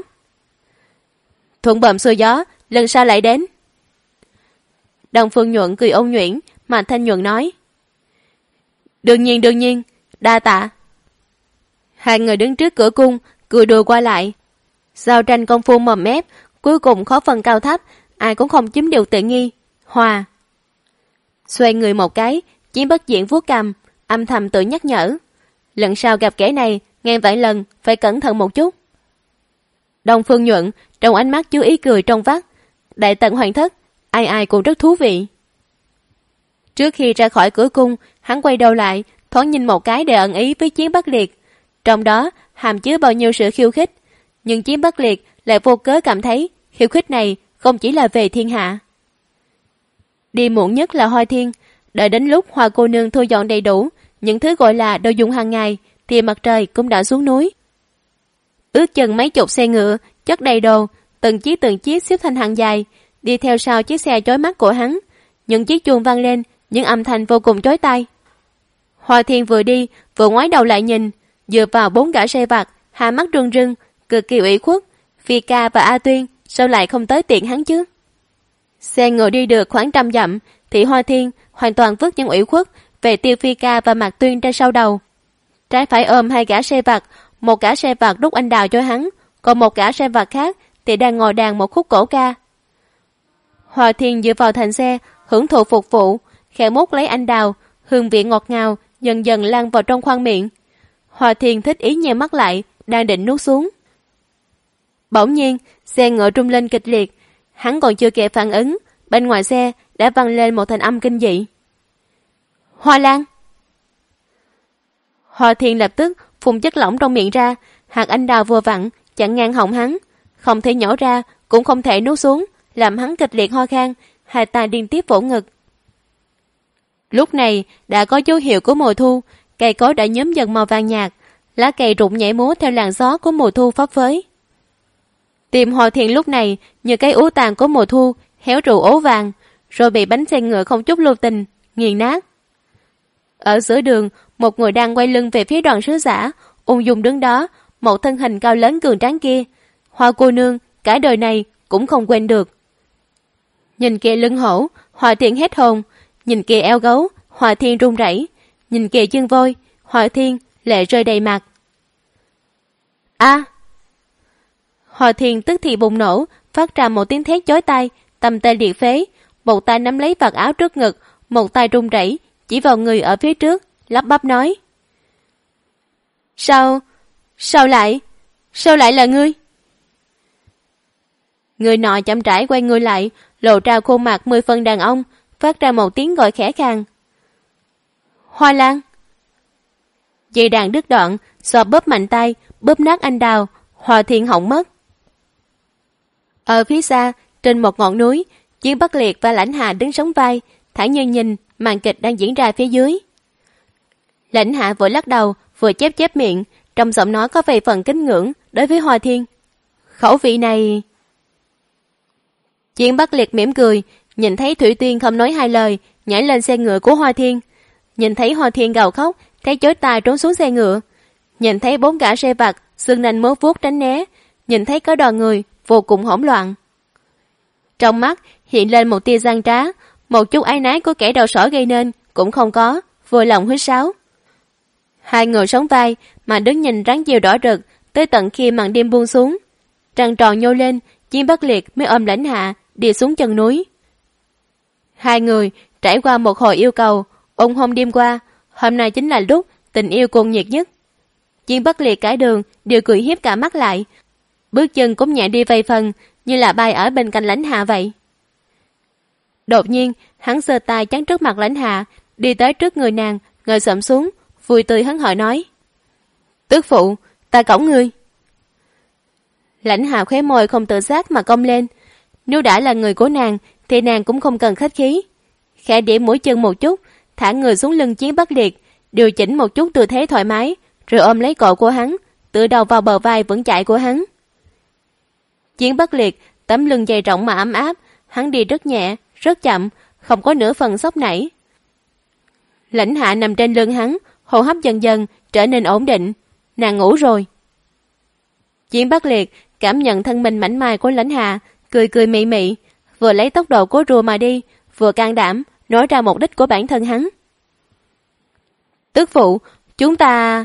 Thuận bờm xuôi gió, lần sau lại đến. Đông Phương Nhuận cười ôn nhuyễn, mà Thanh Nhuận nói: đương nhiên, đa tạ. Hai người đứng trước cửa cung, cười đùa qua lại. Giao tranh công phu mồm mép, cuối cùng khó phân cao thấp, ai cũng không chiếm điều tự nghi, hòa. Xoay người một cái, Chiến Bắc Diễn vuốt cằm, âm thầm tự nhắc nhở: lần sau gặp kẻ này, ngàn vạn lần phải cẩn thận một chút. Đông Phương Nhuận trong ánh mắt chú ý cười trong vắt. Đại tận hoàng thất, ai ai cũng rất thú vị. Trước khi ra khỏi cửa cung, hắn quay đầu lại, thoáng nhìn một cái để ẩn ý với Chiến Bắc Liệt. Trong đó hàm chứa bao nhiêu sự khiêu khích, nhưng Chiến Bắc Liệt lại vô cớ cảm thấy khiêu khích này không chỉ là về thiên hạ. Đi muộn nhất là Hoa Thiên, đợi đến lúc Hoa cô nương thu dọn đầy đủ những thứ gọi là đồ dùng hàng ngày thì mặt trời cũng đã xuống núi. Ước chừng mấy chục xe ngựa chất đầy đồ, từng chiếc xếp thành hàng dài, đi theo sau chiếc xe chói mắt của hắn. Những chiếc chuông vang lên, những âm thanh vô cùng chói tai. Hoa Thiên vừa đi vừa ngoái đầu lại nhìn, dựa vào 4 gã sai vặt, hai mắt rưng rưng, cực kỳ ủy khuất. Phi Ca và A Tuyên sao lại không tới tiện hắn chứ? Xe ngựa đi được khoảng 100 dặm thì Hoa Thiên hoàn toàn vứt những ủy khuất về tiêu Phi Ca và Mạc Tuyên trên sau đầu. Trái phải ôm 2 gã sai vặt, một gã sai vặt đút anh đào cho hắn, còn một gã sai vặt khác thì đang ngồi đàn một khúc cổ ca. Hòa Thiên dựa vào thành xe, hưởng thụ phục vụ, khẽ mút lấy anh đào, hương vị ngọt ngào dần dần lan vào trong khoang miệng. Hòa Thiên thích ý nheo mắt lại, đang định nuốt xuống. Bỗng nhiên, xe ngựa rung lên kịch liệt, hắn còn chưa kịp phản ứng, bên ngoài xe đã vang lên một thanh âm kinh dị. Hoa Lan! Hòa Thiên lập tức phun chất lỏng trong miệng ra, hạt anh đào vừa vặn chặn ngang họng hắn, không thể nhổ ra cũng không thể nuốt xuống, làm hắn kịch liệt ho khan, hai tay liên tiếp vỗ ngực. Lúc này đã có dấu hiệu của mùa thu, cây cối đã nhuốm dần màu vàng nhạt, lá cây rụng nhảy múa theo làn gió của mùa thu phấp phới. Tim Hòa Thiên lúc này như cái ú tàn của mùa thu, héo rũ ố vàng, rồi bị bánh xe ngựa không chút lưu tình nghiền nát. Ở giữa đường, một người đang quay lưng về phía đoàn sứ giả, ung dung đứng đó, một thân hình cao lớn cường tráng kia. Hoa cô nương cả đời này cũng không quên được. Nhìn kia lưng hổ, Hòa Thiên hết hồn. Nhìn kia eo gấu, Hòa Thiên run rẩy. Nhìn kia chân voi, Hòa Thiên lệ rơi đầy mặt. A! Hòa Thiên tức thì bùng nổ, phát ra một tiếng thét chói tai, tâm tê liệt phế, một tay nắm lấy vạt áo trước ngực, một tay run rẩy chỉ vào người ở phía trước, lắp bắp nói: Sao lại là ngươi? Người nọ chậm rãi quay người lại, lộ ra khuôn mặt 10 phần đàn ông, phát ra một tiếng gọi khẽ khàng. Hoa Lan! Dây đàn đứt đoạn, xò bóp mạnh tay, bóp nát anh đào, Hòa Thiên hỏng mất. Ở phía xa, trên một ngọn núi, Chiến Bất Liệt và Lãnh Hạ đứng sóng vai, thản nhiên nhìn màn kịch đang diễn ra phía dưới. Lãnh Hạ vừa lắc đầu, vừa chép miệng, trong giọng nói có vài phần kính ngưỡng đối với Hòa Thiên. Khẩu vị này... Chiến Bất Liệt mỉm cười, nhìn thấy Thủy Tuyên không nói hai lời, nhảy lên xe ngựa của Hòa Thiên. Nhìn thấy Hòa Thiên gào khóc, thấy chối tai trốn xuống xe ngựa. Nhìn thấy 4 gã xe vặt, xương nanh múa vuốt tránh né. Nhìn thấy có đoàn người, vô cùng hỗn loạn. Trong mắt hiện lên một tia gian trá, một chút áy náy của kẻ đầu sỏ gây nên cũng không có, vui lòng huýt sáo. Hai người sóng vai mà đứng nhìn ráng chiều đỏ rực tới tận khi màn đêm buông xuống. Trăng tròn nhô lên, Chiến Bất Liệt mới ôm Lãnh Hạ đi xuống chân núi. Hai người trải qua một hồi yêu cầu, ôn hôn đêm qua, hôm nay chính là lúc tình yêu cuồng nhiệt nhất. Chiến Bất Liệt cả đường đều cười hiếp cả mắt lại, bước chân cũng nhẹ đi vài phần, như là bay ở bên cạnh Lãnh Hạ vậy. Đột nhiên, hắn giơ tay chắn trước mặt Lãnh Hạ, đi tới trước người nàng, ngồi xổm xuống, vui tươi hớn hở nói: Tước phụ, ta cõng ngươi. Lãnh Hạ khóe môi không tự giác mà cong lên. Nếu đã là người của nàng, thì nàng cũng không cần khách khí. Khẽ điểm mũi chân một chút, thả người xuống lưng Chiến Bất Liệt, điều chỉnh một chút tư thế thoải mái, rồi ôm lấy cổ của hắn, tựa đầu vào bờ vai vững chãi của hắn. Chiến Bất Liệt, tấm lưng dày rộng mà ấm áp, hắn đi rất nhẹ, rất chậm, không có nửa phần sốc nảy. Lãnh Hạ nằm trên lưng hắn, hô hấp dần dần trở nên ổn định. Nàng ngủ rồi. Chiến Bất Liệt cảm nhận thân mình mảnh mai của Lãnh Hạ, cười cười mị mị, vừa lấy tốc độ cố rùa mà đi, vừa can đảm nói ra mục đích của bản thân hắn. Tước phụ, chúng ta...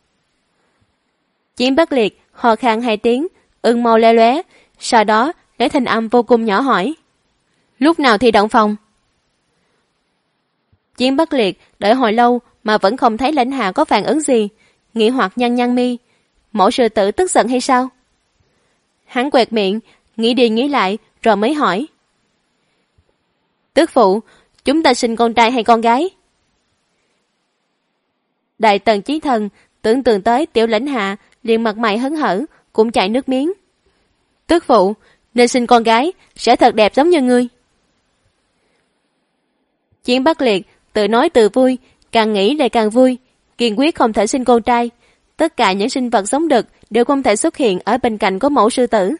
Chiến Bất Liệt ho khan 2 tiếng, ưng màu le lóe, sau đó lấy thanh âm vô cùng nhỏ hỏi: Lúc nào thì động phòng? Chiến Bất Liệt đợi hồi lâu mà vẫn không thấy Lãnh Hạ có phản ứng gì, nghi hoặc nhăn mi. Mẫu sư tử tức giận hay sao? Hắn quẹt miệng, nghĩ đi nghĩ lại rồi mới hỏi: Tước phụ, chúng ta sinh con trai hay con gái? Đại tần Chiến Thần tưởng tượng tới tiểu Lãnh Hạ, liền mặt mày hớn hở, cũng chảy nước miếng. Tước phụ, nên sinh con gái, sẽ thật đẹp giống như ngươi. Chiến Bất Liệt tự nói tự vui, càng nghĩ lại càng vui, kiên quyết không thể sinh con trai. Tất cả những sinh vật sống đực đều không thể xuất hiện ở bên cạnh của mẫu sư tử.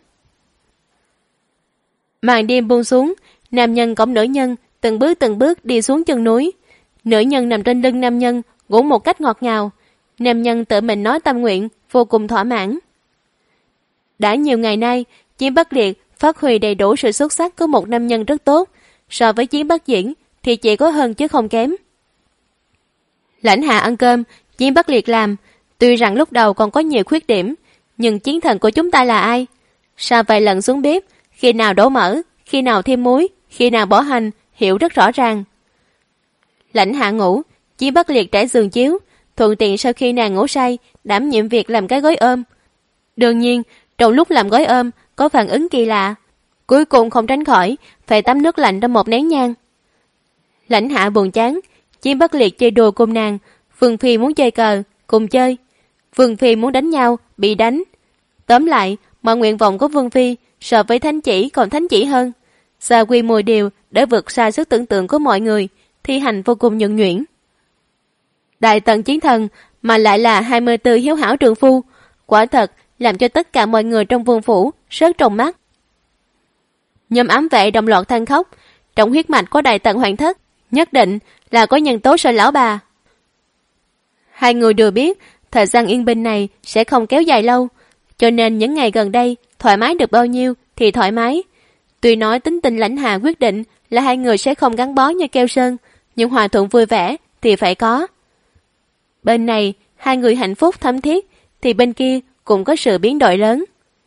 Màn đêm buông xuống, nam nhân cõng nữ nhân từng bước đi xuống chân núi. Nữ nhân nằm trên lưng nam nhân, ngủ một cách ngọt ngào. Nam nhân tự mình nói tâm nguyện, vô cùng thỏa mãn. Đã nhiều ngày nay, Chiến Bất Liệt phát huy đầy đủ sự xuất sắc của một nam nhân rất tốt. So với Chiến Bất Diễn thì chỉ có hơn chứ không kém. Lãnh Hạ ăn cơm, Chiến Bất Liệt làm. Tuy rằng lúc đầu còn có nhiều khuyết điểm, nhưng chiến thần của chúng ta là ai? Sa vài lần xuống bếp, khi nào đổ mỡ, khi nào thêm muối, khi nào bỏ hành, hiểu rất rõ ràng. Lãnh Hạ ngủ, Chí Bất Liệt trải giường chiếu, thuận tiện sau khi nàng ngủ say, đảm nhiệm việc làm cái gối ôm. Đương nhiên, trong lúc làm gối ôm, có phản ứng kỳ lạ. Cuối cùng không tránh khỏi, phải tắm nước lạnh trong một nén nhang. Lãnh Hạ buồn chán, Chí Bất Liệt chơi đùa cùng nàng, Vương Phi muốn chơi cờ, cùng chơi. Vương Phi muốn đánh nhau, bị đánh. Tóm lại, mọi nguyện vọng của Vương Phi so với thánh chỉ còn thánh chỉ hơn. Xa quy mùi điều để vượt xa sức tưởng tượng của mọi người, thi hành vô cùng nhuần nhuyễn. Đại tần chiến thần mà lại là 24 hiếu hảo trượng phu, quả thật làm cho tất cả mọi người trong vương phủ rớt trong mắt. Nhóm ám vệ đồng loạt than khóc, trong huyết mạch của đại tần hoàng thất nhất định là có nhân tố sợ lão bà. Hai người đều biết thời gian yên bình này sẽ không kéo dài lâu, cho nên những ngày gần đây thoải mái được bao nhiêu thì thoải mái. Tuy nói tính tình Lãnh Hạ quyết định là hai người sẽ không gắn bó như keo sơn, nhưng hòa thuận vui vẻ thì phải có. Bên này hai người hạnh phúc thấm thiết, thì bên kia cũng có sự biến đổi lớn.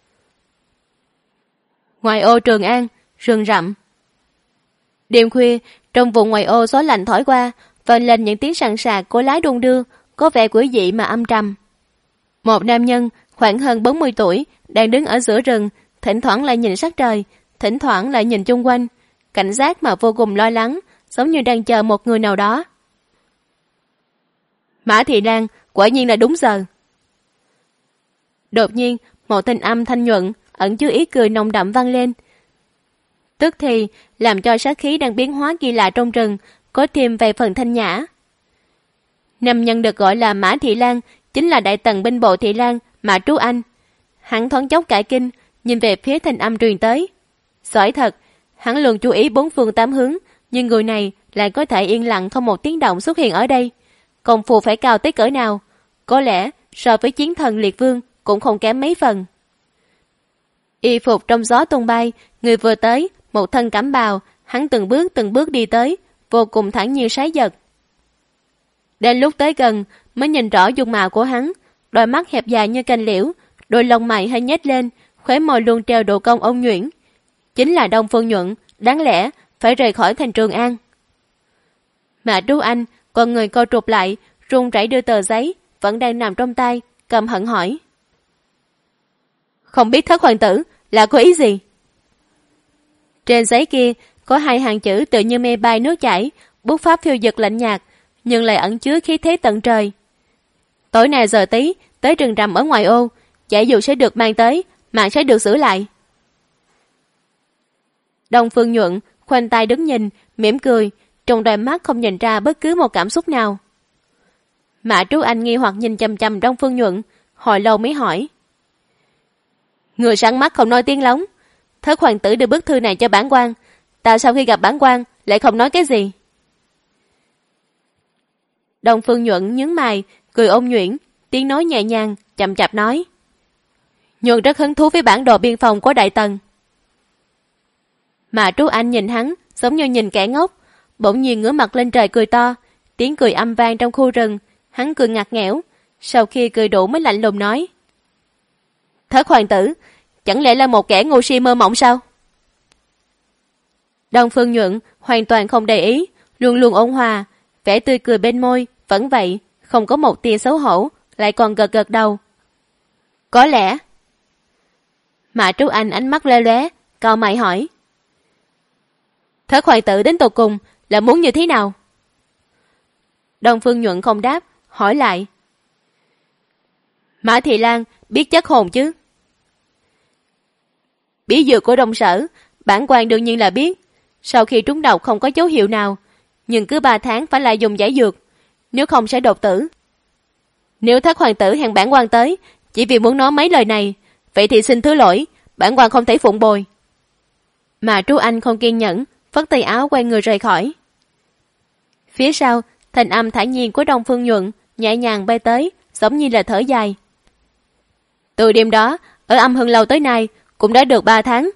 Ngoài ô Trường An, rừng rậm. Đêm khuya, trong vùng ngoài ô gió lạnh thổi qua, vang lên những tiếng sàn sạc của lái đung đưa, có vẻ quỷ dị mà âm trầm. Một nam nhân khoảng hơn 40 tuổi đang đứng ở giữa rừng, thỉnh thoảng lại nhìn sắc trời, thỉnh thoảng lại nhìn chung quanh, cảnh giác mà vô cùng lo lắng, giống như đang chờ một người nào đó. Mã Thị Lan, quả nhiên là đúng giờ. Đột nhiên, một thanh âm thanh nhuận, ẩn chứa ý cười nồng đậm vang lên. Tức thì, làm cho sát khí đang biến hóa kỳ lạ trong rừng, có thêm vài phần thanh nhã. Nam nhân được gọi là Mã Thị Lan, chính là đại tần binh bộ Thị Lan, Mã Trú Anh. Hắn thoáng chốc cả kinh, nhìn về phía thanh âm truyền tới. Giỏi thật, hắn luôn chú ý bốn phương tám hướng, nhưng người này lại có thể yên lặng không một tiếng động xuất hiện ở đây. Công phu phải cao tới cỡ nào, có lẽ so với chiến thần liệt vương cũng không kém mấy phần. Y phục trong gió tung bay, người vừa tới, một thân cẩm bào, hắn từng bước đi tới, vô cùng thản nhiên sái giật. Đến lúc tới gần mới nhìn rõ dung mạo của hắn, đôi mắt hẹp dài như cành liễu, đôi lông mày hơi nhếch lên, khóe môi luôn treo độ cong ôn nhuyễn. Chính là Đông Phương Nhuận, đáng lẽ phải rời khỏi thành Trường An. Mã Trú Anh, con người co trục lại, run rẩy đưa tờ giấy, vẫn đang nằm trong tay, cầm hận hỏi. Không biết thất hoàng tử là có ý gì? Trên giấy kia có hai hàng chữ tự như mê bay nước chảy, bút pháp phiêu dật lạnh nhạt, nhưng lại ẩn chứa khí thế tận trời. Tối nay giờ tí, tới rừng rậm ở ngoài ô, giải dụ sẽ được mang tới, mạng sẽ được giữ lại. Đông Phương Nhuận khoanh tay đứng nhìn, mỉm cười, trong đôi mắt không nhìn ra bất cứ một cảm xúc nào. Mã Trú Anh nghi hoặc nhìn chằm chằm Đông Phương Nhuận, hồi lâu mới hỏi. Người sáng mắt không nói tiếng lóng, thất hoàng tử đưa bức thư này cho bản quan, tại sao khi gặp bản quan lại không nói cái gì? Đông Phương Nhuận nhướng mày, cười ôn nhuyễn, tiếng nói nhẹ nhàng, chậm chạp nói. Nhuận rất hứng thú với bản đồ biên phòng của Đại Tần. Mã Trú Anh nhìn hắn, giống như nhìn kẻ ngốc, bỗng nhiên ngửa mặt lên trời cười to, tiếng cười âm vang trong khu rừng, hắn cười ngặt nghẽo, sau khi cười đủ mới lạnh lùng nói. Thất hoàng tử, chẳng lẽ là một kẻ ngu si mơ mộng sao? Đông Phương Nhuận hoàn toàn không để ý, luôn luôn ôn hòa, vẻ tươi cười bên môi, vẫn vậy, không có một tia xấu hổ, lại còn gật gật đầu. Có lẽ. Mã Trú Anh ánh mắt lóe lóe, cau mày hỏi. Thất hoàng tử đến tột cùng là muốn như thế nào? Đông Phương Nhuận không đáp, hỏi lại. Mã Thị Lan biết chất hồn chứ? Bí dược của Đông Sở, bản quan đương nhiên là biết. Sau khi trúng độc không có dấu hiệu nào, nhưng cứ 3 tháng phải lại dùng giải dược, nếu không sẽ đột tử. Nếu thất hoàng tử hẹn bản quan tới, chỉ vì muốn nói mấy lời này, vậy thì xin thứ lỗi, bản quan không thể phụng bồi. Mà Trú Anh không kiên nhẫn, phất tay áo quay người rời khỏi. Phía sau, thanh âm thản nhiên của Đông Phương Nhuận nhẹ nhàng bay tới, giống như là thở dài. Từ đêm đó, ở Âm Hưng Lâu tới nay, cũng đã được 3 tháng.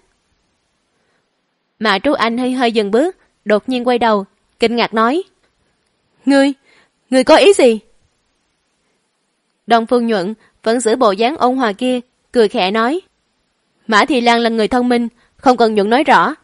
Mã Trú Anh hơi hơi dừng bước, đột nhiên quay đầu, kinh ngạc nói. Ngươi có ý gì? Đông Phương Nhuận vẫn giữ bộ dáng ôn hòa kia, cười khẽ nói. Mã Thị Lan là người thông minh, không cần Nhuận nói rõ.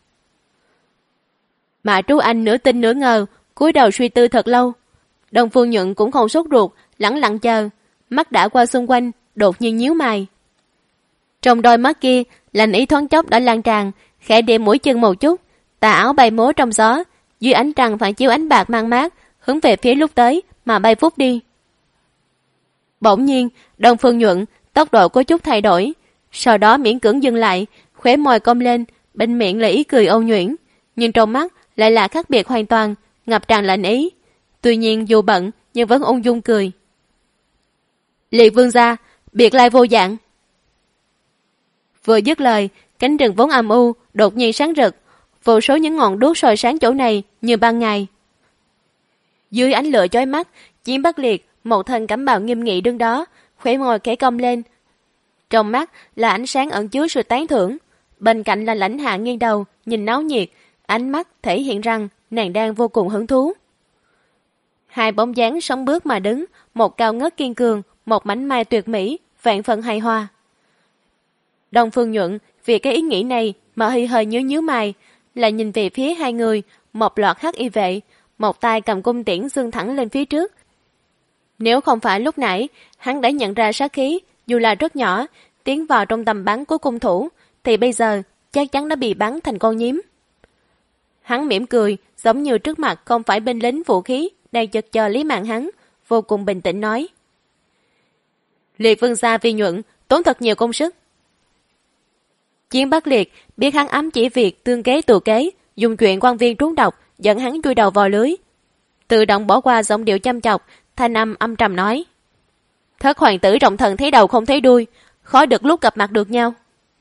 Mã Trú Anh nửa tin nửa ngờ, cúi đầu suy tư thật lâu. Đông Phương Nhuận cũng không sốt ruột, lẳng lặng chờ, mắt đã qua xung quanh, đột nhiên nhíu mày. Trong đôi mắt kia, lạnh ý thoáng chốc đã lan tràn, khẽ điểm mũi chân một chút, tà áo bay múa trong gió, dưới ánh trăng phản chiếu ánh bạc mang mát, hướng về phía lúc tới mà bay vút đi. Bỗng nhiên, Đông Phương Nhuận tốc độ có chút thay đổi, sau đó miễn cưỡng dừng lại, khóe môi cong lên, bên miệng là ý cười ôn nhuyễn, nhưng trong mắt lại là khác biệt hoàn toàn, ngập tràn lạnh ý. Tuy nhiên dù bận nhưng vẫn ung dung cười. Liệt vương gia, biệt lai vô dạng. Vừa dứt lời, cánh rừng vốn âm u đột nhiên sáng rực, vô số những ngọn đuốc soi sáng chỗ này như ban ngày. Dưới ánh lửa chói mắt, Chiến Bắc Liệt, một thân cẩm bào nghiêm nghị đứng đó, khóe môi khẽ cong lên. Trong mắt là ánh sáng ẩn chứa sự tán thưởng, bên cạnh là Lãnh Hạ nghiêng đầu nhìn náo nhiệt, ánh mắt thể hiện rằng nàng đang vô cùng hứng thú. Hai bóng dáng sóng bước mà đứng, một cao ngất kiên cường, một mảnh mai tuyệt mỹ, vạn phần hài hòa. Đông Phương Nhuận vì cái ý nghĩ này mà hơi nhíu mày, lại nhìn về phía hai người, một loạt hắc y vệ, một tay cầm cung tiễn xương thẳng lên phía trước. Nếu không phải lúc nãy hắn đã nhận ra sát khí, dù là rất nhỏ, tiến vào trong tầm bắn của cung thủ, thì bây giờ chắc chắn đã bị bắn thành con nhím. Hắn mỉm cười, giống như trước mặt không phải binh lính vũ khí đang chật chờ lý mạng hắn, vô cùng bình tĩnh nói: Liệt vương gia vì Nhuận tốn thật nhiều công sức. Chiến Bắc Liệt biết hắn ám chỉ việc tương kế tù kế, dùng chuyện quan viên trúng độc dẫn hắn chui đầu vào lưới, tự động bỏ qua giọng điệu chăm chọc, thanh âm âm trầm nói: Thất hoàng tử trọng thần thấy đầu không thấy đuôi, khó được lúc gặp mặt được nhau.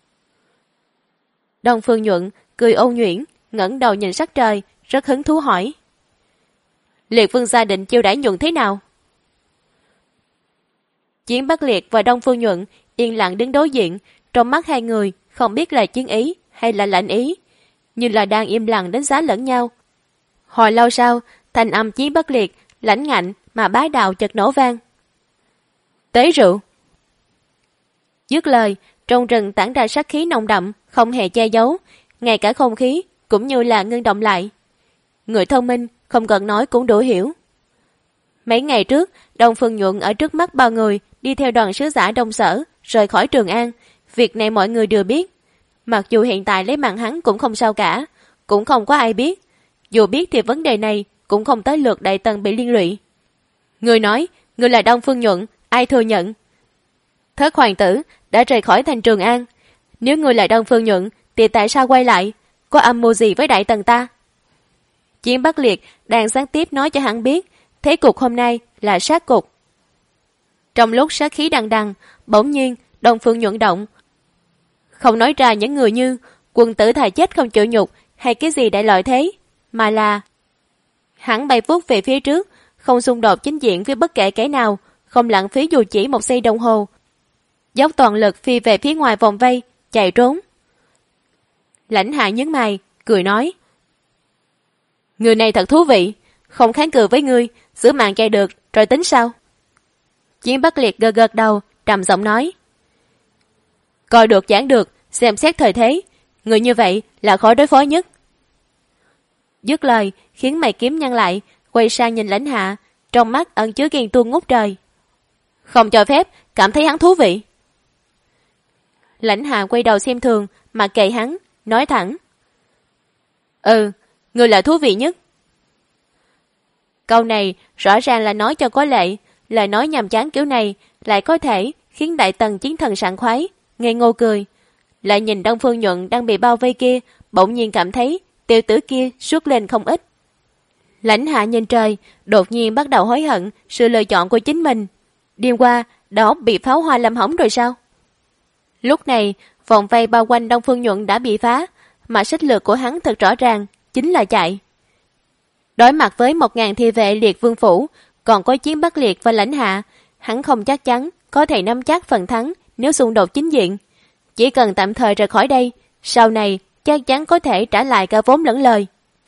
Đông Phương Nhuận cười ôn nhuyễn, ngẩng đầu nhìn sắc trời, rất hứng thú hỏi: Liệt vương gia định chiêu đãi Nhuận thế nào? Chiến Bắc Liệt và Đông Phương Nhuận yên lặng đứng đối diện, trong mắt hai người không biết là chiến ý hay là lạnh ý, như là đang im lặng đánh giá lẫn nhau. Hồi lâu sau, thanh âm Chiến Bắc Liệt lãnh ngạnh mà bá đạo chợt nổ vang: Tế rượu. Dứt lời, trong rừng tản ra sát khí nồng đậm, không hề che giấu, ngay cả không khí cũng như là ngưng động lại. Người thông minh không cần nói cũng đủ hiểu. Mấy ngày trước, Đông Phương Nhuận ở trước mắt bao người đi theo đoàn sứ giả Đông Sở rời khỏi Trường An, việc này mọi người đều biết. Mặc dù hiện tại lấy mạng hắn cũng không sao cả, cũng không có ai biết. Dù biết thì vấn đề này cũng không tới lượt Đại Tần bị liên lụy. Người nói, người là Đông Phương Nhuận, ai thừa nhận? Thất hoàng tử đã rời khỏi thành Trường An. Nếu người là Đông Phương Nhuận thì tại sao quay lại? Có âm mưu gì với Đại Tần ta? Chiến Bắc Liệt đang gián tiếp nói cho hắn biết, thế cục hôm nay là sát cục. Trong lúc sát khí đằng đằng, bỗng nhiên Đông Phương Nhuận động. Không nói ra những người như quân tử thà chết không chịu nhục hay cái gì đại loại thế, mà là hắn bay vút về phía trước, không xung đột chính diện với bất kể kẻ nào, không lãng phí dù chỉ một giây đồng hồ, dốc toàn lực phi về phía ngoài vòng vây, chạy trốn. Lãnh Hạ nhướng mày, cười nói: Người này thật thú vị, không kháng cự với ngươi, giữ mạng chạy được rồi tính sao? Chiến Bắc Liệt gật đầu, trầm giọng nói: Coi được giảng được, xem xét thời thế, người như vậy là khó đối phó nhất. Dứt lời khiến mày kiếm nhăn lại, quay sang nhìn Lãnh Hạ, trong mắt ẩn chứa ghen tuông ngút trời. Không cho phép, cảm thấy hắn thú vị. Lãnh Hạ quay đầu xem thường, mà kệ hắn, nói thẳng: người là thú vị nhất. Câu này rõ ràng là nói cho có lệ, lời nói nhàm chán kiểu này lại có thể khiến Đại Tần chiến thần sảng khoái, ngây ngô cười. Lại nhìn Đông Phương Nhuận đang bị bao vây kia, bỗng nhiên cảm thấy tiểu tử kia suốt lên không ít. Lãnh Hạ nhìn trời, đột nhiên bắt đầu hối hận sự lựa chọn của chính mình. Đêm qua, đầu óc bị pháo hoa làm hỏng rồi sao? Lúc này, vòng vây bao quanh Đông Phương Nhuận đã bị phá, mà sách lược của hắn thật rõ ràng, chính là chạy. Đối mặt với 1000 thi vệ Liệt Vương Phủ, còn có Chiến Bắc Liệt và Lãnh Hạ, hắn không chắc chắn có thể nắm chắc phần thắng nếu xung đột chính diện. Chỉ cần tạm thời rời khỏi đây, sau này chắc chắn có thể trả lại cả vốn lẫn lời.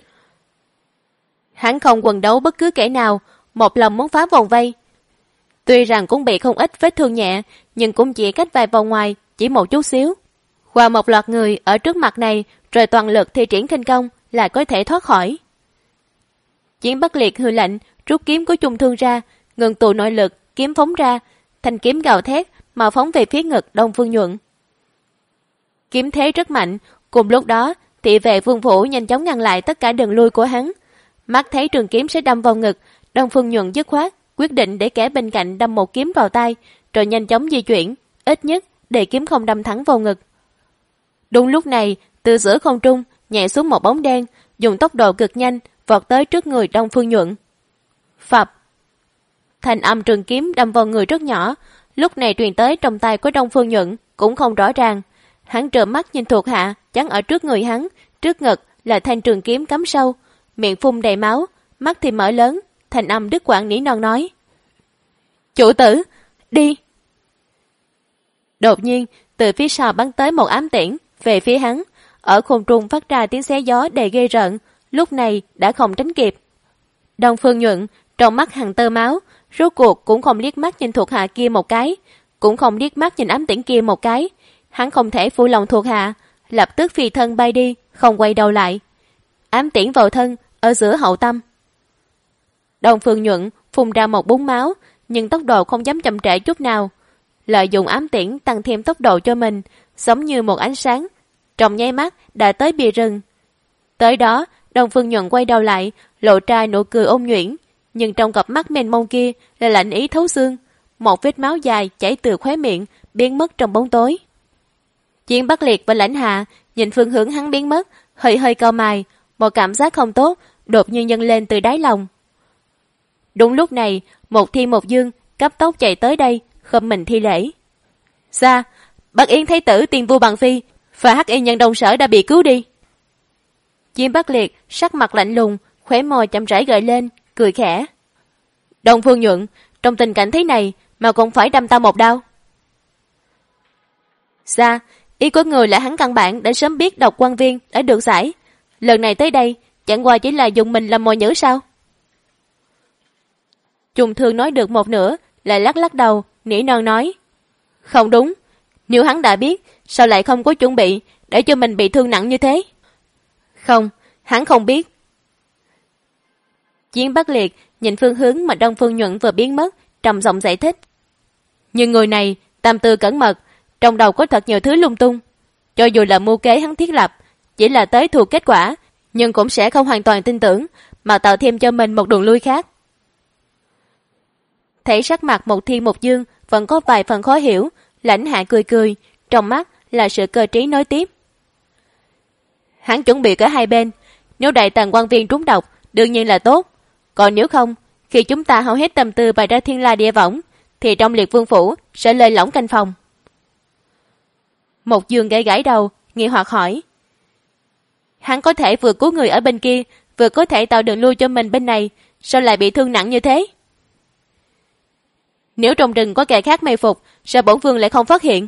Hắn không quần đấu bất cứ kẻ nào, một lòng muốn phá vòng vây. Tuy rằng cũng bị không ít vết thương nhẹ, nhưng cũng chỉ cách vài vòng ngoài, chỉ một chút xíu. Qua một loạt người ở trước mặt này rồi toàn lực thi triển khinh công là có thể thoát khỏi. Chiến Bất Liệt hừ lạnh, rút kiếm của Trung Thương ra, ngừng tụ nội lực, kiếm phóng ra, thanh kiếm gào thét mà phóng về phía ngực Đông Phương Nhuận. Kiếm thế rất mạnh, cùng lúc đó thị vệ Vương Phủ nhanh chóng ngăn lại tất cả đường lui của hắn. Mắt thấy trường kiếm sẽ đâm vào ngực, Đông Phương Nhuận dứt khoát quyết định để kẻ bên cạnh đâm một kiếm vào tay, rồi nhanh chóng di chuyển, ít nhất để kiếm không đâm thẳng vào ngực. Đúng lúc này, từ giữa không trung nhảy xuống một bóng đen, dùng tốc độ cực nhanh vọt tới trước người Đông Phương Nhuận. Phập! Thanh âm trường kiếm đâm vào người rất nhỏ, lúc này truyền tới trong tay của Đông Phương Nhuận cũng không rõ ràng. Hắn trợn mắt nhìn thuộc hạ chắn ở trước người hắn, trước ngực là thanh trường kiếm cắm sâu, miệng phun đầy máu, mắt thì mở lớn, thanh âm đứt quãng nỉ non nói: "Chủ tử, đi!" Đột nhiên, từ phía sau bắn tới một ám tiễn về phía hắn, ở không trung phát ra tiếng xé gió đầy ghê rợn, lúc này đã không tránh kịp. Đông Phương Nhuận trong mắt hằn tơ máu, rốt cuộc cũng không liếc mắt nhìn thuộc hạ kia một cái, cũng không liếc mắt nhìn ám tiễn kia một cái. Hắn không thể phụ lòng thuộc hạ, lập tức phi thân bay đi, không quay đầu lại. Ám tiễn vào thân ở giữa hậu tâm. Đông Phương Nhuận phun ra một búng máu, nhưng tốc độ không dám chậm trễ chút nào. Lợi dụng ám tiễn tăng thêm tốc độ cho mình, giống như một ánh sáng, trong nháy mắt đã tới bìa rừng. Tới đó, Đông Phương Nhuận quay đầu lại, lộ ra nụ cười ôn nhuyễn, nhưng trong cặp mắt mênh mông kia là lạnh ý thấu xương. Một vết máu dài chảy từ khóe miệng, biến mất trong bóng tối. Chiến Bất Liệt và Lãnh Hạ nhìn phương hướng hắn biến mất, hơi hơi cau mày, một cảm giác không tốt đột nhiên dâng lên từ đáy lòng. Đúng lúc này, một Thiên một Dương cấp tốc chạy tới đây, khom mình thi lễ. "Ra, Bắc Yến Thái tử Tiền Vua Bằng Phi và Hắc Y Nhân Đông Sở đã bị cứu đi." Chiến Bất Liệt sắc mặt lạnh lùng, khóe môi chậm rãi gợi lên, cười khẽ. "Đông Phương Nhuận, trong tình cảnh thế này mà cũng phải đâm ta một đao." "Ra, ý của người là hắn căn bản đã sớm biết Độc Quan Viên đã được giải. Lần này tới đây, chẳng qua chỉ là dùng mình làm mồi nhử sao?" Trung Thương nói được một nửa, lại lắc lắc đầu, nỉ non nói: "Không đúng, nếu hắn đã biết, sao lại không có chuẩn bị để cho mình bị thương nặng như thế?" "Không, hắn không biết." Chiến Bất Liệt nhìn phương hướng mà Đông Phương Nhuận vừa biến mất, trầm giọng giải thích: "Nhưng người này tâm tư cẩn mật, trong đầu có thật nhiều thứ lung tung. Cho dù là mưu kế hắn thiết lập, chỉ là tới thuộc kết quả, nhưng cũng sẽ không hoàn toàn tin tưởng, mà tạo thêm cho mình một đường lui khác." Thấy sắc mặt một Thiên một Dương vẫn có vài phần khó hiểu, Lãnh Hạ cười cười, trong mắt là sự cơ trí nói tiếp: "Hắn chuẩn bị cả hai bên, nếu Đại Tần Quan Viên trúng độc, đương nhiên là tốt. Còn nếu không, khi chúng ta hao hết tâm tư bày ra thiên la địa võng, thì trong Liệt Vương Phủ sẽ lơi lỏng canh phòng." Một Dương gãi gãi đầu, nghi hoặc hỏi: "Hắn có thể vừa cứu người ở bên kia, vừa có thể tạo đường lui cho mình bên này, sao lại bị thương nặng như thế?" "Nếu trong rừng có kẻ khác may phục, sao bổn vương lại không phát hiện?"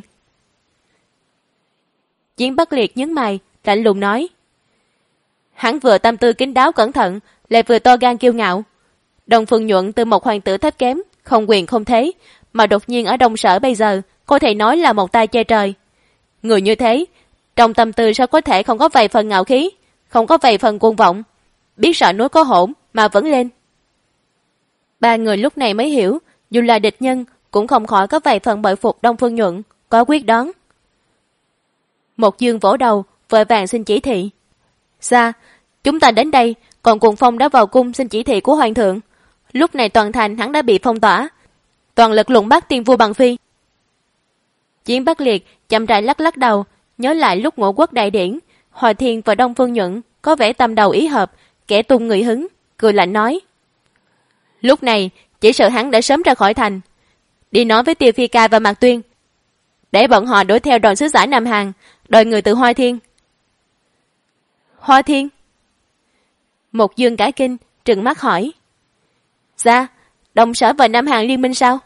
Chiến Bất Liệt nhướng mày, lạnh lùng nói: "Hắn vừa tâm tư kín đáo cẩn thận, lại vừa to gan kiêu ngạo. Đông Phương Nhuận từ một hoàng tử thấp kém, không quyền không thế, mà đột nhiên ở Đông Sở bây giờ có thể nói là một tay che trời. Người như thế, trong tâm tư sao có thể không có vài phần ngạo khí, không có vài phần cuồng vọng, biết sợ núi có hổn mà vẫn lên." Ba người lúc này mới hiểu, dù là địch nhân cũng không khỏi có vài phần bội phục Đông Phương Nhuận, có quyết đoán. Một Dương vỗ đầu, vội vàng xin chỉ thị: "Ra, chúng ta đến đây, còn Cuồng Phong đã vào cung xin chỉ thị của hoàng thượng. Lúc này toàn thành hắn đã bị phong tỏa, toàn lực lùng bắt Tiền Vua Bằng Phi." Chiến Bất Liệt chậm rãi lắc lắc đầu, nhớ lại lúc Ngũ Quốc đại điển, Hoài Thiên và Đông Phương Nhuận có vẻ tâm đầu ý hợp, kẻ tung người hứng, cười lạnh nói: "Lúc này chỉ sợ hắn đã sớm ra khỏi thành. Đi nói với Tiêu Phi Ca và Mạc Tuyên, để bọn họ đuổi theo đoàn sứ giả Nam Hàn, đòi người từ Hoa Thiên." "Hoa Thiên?" Một Dương cả kinh, trừng mắt hỏi: "Ra, Đông Sở và Nam Hàn liên minh sao?"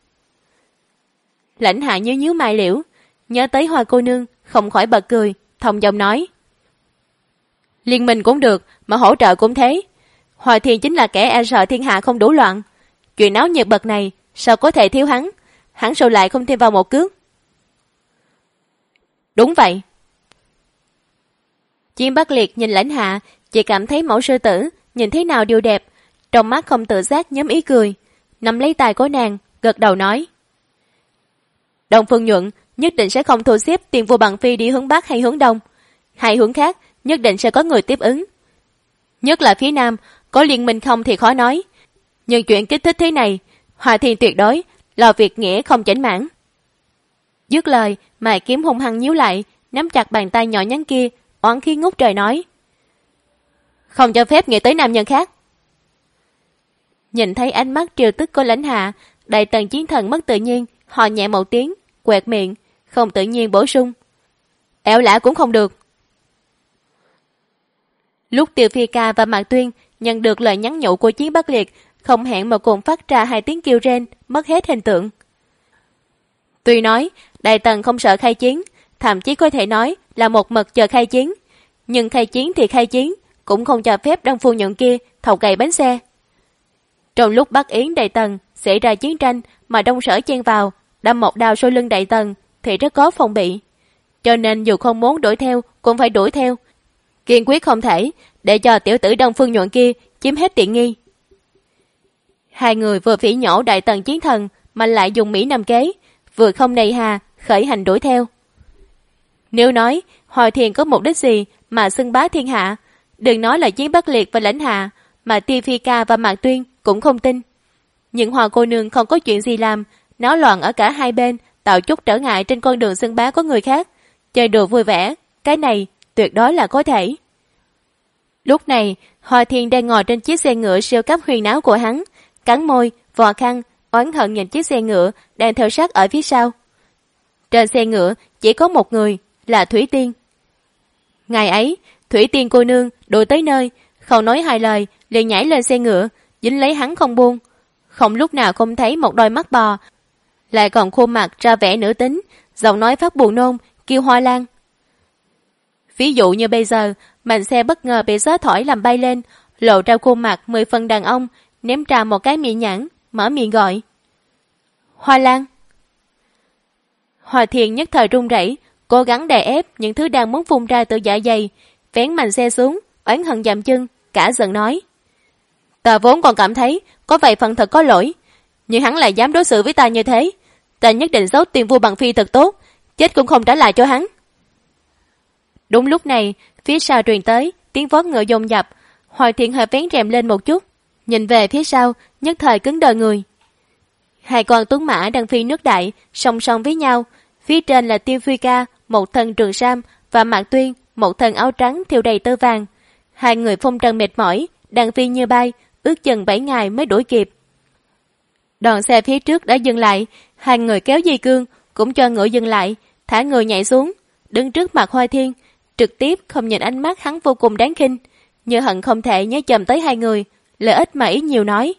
Lãnh Hạ nhíu mày liễu, nhớ tới Hoa cô nương, không khỏi bật cười, thong dong nói: "Liên minh cũng được, mà hỗ trợ cũng thế. Hoa Thiên chính là kẻ e sợ thiên hạ không đủ loạn. Chuyện náo nhiệt bậc này, sao có thể thiếu hắn? Hắn sao lại không thêm vào một cước?" "Đúng vậy, Chiến Bắc Liệt nhìn Lãnh Hạ, chỉ cảm thấy mẫu sư tử nhìn thế nào đều đẹp, trong mắt không tự giác nhóm ý cười, nắm lấy tay của nàng, gật đầu nói: Đông Phương Nhuận nhất định sẽ không thu xếp Tiền Vua Bằng Phi đi hướng Bắc hay hướng Đông, hai hướng khác nhất định sẽ có người tiếp ứng. Nhất là phía Nam, có liên minh không thì khó nói, nhưng chuyện kích thích thế này, Hòa Thiên tuyệt đối là việc nghĩa không chảnh mãn. Dứt lời, mày kiếm hung hăng nhíu lại, nắm chặt bàn tay nhỏ nhắn kia, oán khí ngút trời nói: Không cho phép nghĩ tới nam nhân khác. Nhìn thấy ánh mắt triều tức của Lãnh Hạ, Đại Tần Chiến Thần mất tự nhiên, họ nhẹ một tiếng, quẹt miệng, không tự nhiên bổ sung: Ẻo lả cũng không được. Lúc Tiêu Phi Ca và Mạc Tuyên nhận được lời nhắn nhủ của Chiến Bắc Liệt, không hẹn mà cùng phát ra hai tiếng kêu rên, mất hết hình tượng. Tuy nói Đại Tần không sợ khai chiến, thậm chí có thể nói là một mực chờ khai chiến, nhưng khai chiến thì khai chiến, cũng không cho phép Đông Phu Nhuận kia thầu gậy bánh xe. Trong lúc Bắc Yến Đại Tần xảy ra chiến tranh mà Đông Sở chen vào, đâm một đao sau lưng Đại Tần thì rất có phòng bị, cho nên dù không muốn đuổi theo cũng phải đuổi theo, kiên quyết không thể để cho tiểu tử Đông Phương Nhuận kia chiếm hết tiện nghi. Hai người vừa phỉ nhổ Đại Tần Chiến Thần mà lại dùng Mỹ Nam kế, vừa không nề hà khởi hành đuổi theo. Nếu nói Hòa Thiền có mục đích gì mà xưng bá thiên hạ, đừng nói là Chiến Bắc Liệt và Lãnh Hạ, mà Tiêu Phi Ca và Mạc Tuyên cũng không tin. Nhưng Hòa cô nương không có chuyện gì làm, náo loạn ở cả hai bên, tạo chút trở ngại trên con đường xưng bá của người khác, chơi đùa vui vẻ, cái này tuyệt đối là có thể. Lúc này, Hòa Thiên đang ngồi trên chiếc xe ngựa siêu cấp huyền áo của hắn, cắn môi, vò khăn, oán hận nhìn chiếc xe ngựa đang theo sát ở phía sau. Trên xe ngựa chỉ có một người, là Thủy Tiên. Ngày ấy, Thủy Tiên cô nương đuổi tới nơi, không nói hai lời liền nhảy lên xe ngựa, dính lấy hắn không buông, không lúc nào không thấy một đôi mắt bò, lại còn khuôn mặt ra vẻ nữ tính, giọng nói phát buồn nôn, kêu Hoa Lan. Ví dụ như bây giờ, màn xe bất ngờ bị gió thổi làm bay lên, lộ ra khuôn mặt 10 phần đàn ông, ném ra một cái miệng nhãn, mở miệng gọi: Hoa Lan. Hòa Thiền nhất thời run rẩy, cố gắng đè ép những thứ đang muốn phun ra từ dạ dày, vén màn xe xuống, oán hận dậm chân, cả giận nói: Ta vốn còn cảm thấy có vài phần thật có lỗi, nhưng hắn lại dám đối xử với ta như thế, ta nhất định giấu Tiền Vua Bằng Phi thật tốt, chết cũng không trả lại cho hắn. Đúng lúc này, phía sau truyền tới tiếng vó ngựa dồn dập, Hòa Thiện hơi vén rèm lên một chút, nhìn về phía sau, nhất thời cứng đờ người. Hai con tuấn mã đang phi nước đại, song song với nhau, phía trên là Tiêu Phi Ca, một thân trường sam, và Mạc Tuyên, một thân áo trắng thêu đầy tơ vàng. Hai người phong trần mệt mỏi, đang phi như bay, ước chừng 7 ngày mới đuổi kịp. Đoàn xe phía trước đã dừng lại, hai người kéo dây cương, cũng cho ngựa dừng lại, thả người nhảy xuống, đứng trước mặt Hoa Thiên, trực tiếp không nhìn ánh mắt hắn vô cùng đáng khinh, như hận không thể nhớ chầm tới hai người, lợi ích mà ý nhiều nói: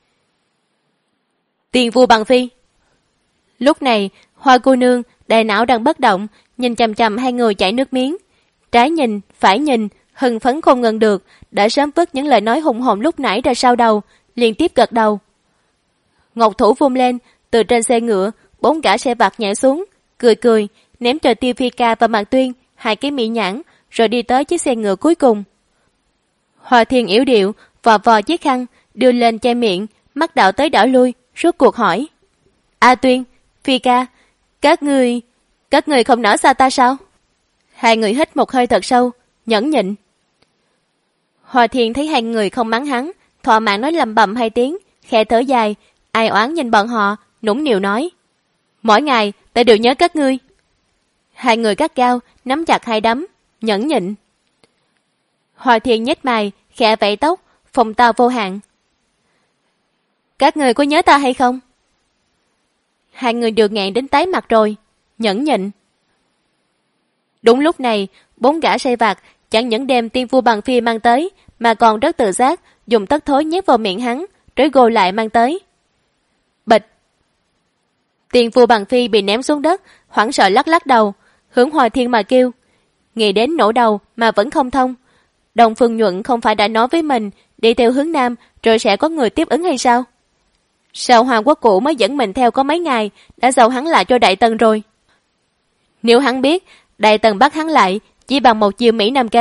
Tiền Vua Bằng Phi. Lúc này, Hoa cô nương đại não đang bất động, nhìn chằm chằm hai người chảy nước miếng, trái nhìn, phải nhìn, hưng phấn không ngừng được, đã sớm vứt những lời nói hùng hồn lúc nãy ra sau đầu, liên tiếp gật đầu. Ngọc thủ vung lên, từ trên xe ngựa, 4 gã xe vặt nhảy xuống, cười cười, ném cho Tiêu Phi Ca và Mạc Tuyên 2 cái mỹ nhãn, rồi đi tới chiếc xe ngựa cuối cùng. Hòa Thiên yếu điệu, vò vò chiếc khăn, đưa lên che miệng, mắt đảo tới đảo lui, rốt cuộc hỏi: A Tuyên, Phi Ca, các người không nỡ xa ta sao? Hai người hít một hơi thật sâu, nhẫn nhịn. Hòa Thiên thấy hai người không mắng hắn, thỏa mãn nói lầm bầm 2 tiếng, khẽ thở dài, ai oán nhìn bọn họ, nũng nịu nói: Mỗi ngày ta đều nhớ các ngươi. Hai người gắt gao nắm chặt hai đấm, nhẫn nhịn. Hòa Thiên nhếch mày, khẽ vẫy tóc, phong tao vô hạn: Các người có nhớ ta hay không? Hai người đều nghẹn đến tái mặt rồi, nhẫn nhịn. Đúng lúc này, 4 gã say vặt chẳng những đem Tiên Vua Bằng Phi mang tới, mà còn rất tự giác dùng tất thối nhét vào miệng hắn, rồi gồ lại mang tới. Bịch! Tiên Vua Bằng Phi bị ném xuống đất, hoảng sợ lắc lắc đầu, hướng Hòa Thiên mà kêu. Nghĩ đến nổ đầu mà vẫn không thông. Đông Phương Nhuận không phải đã nói với mình đi theo hướng Nam rồi sẽ có người tiếp ứng hay sao? Sao Hoàng Quốc Cũ mới dẫn mình theo có mấy ngày đã giàu hắn lại cho Đại Tần rồi? Nếu hắn biết Đại Tần bắt hắn lại chỉ bằng một chiêu Mỹ Nam kế,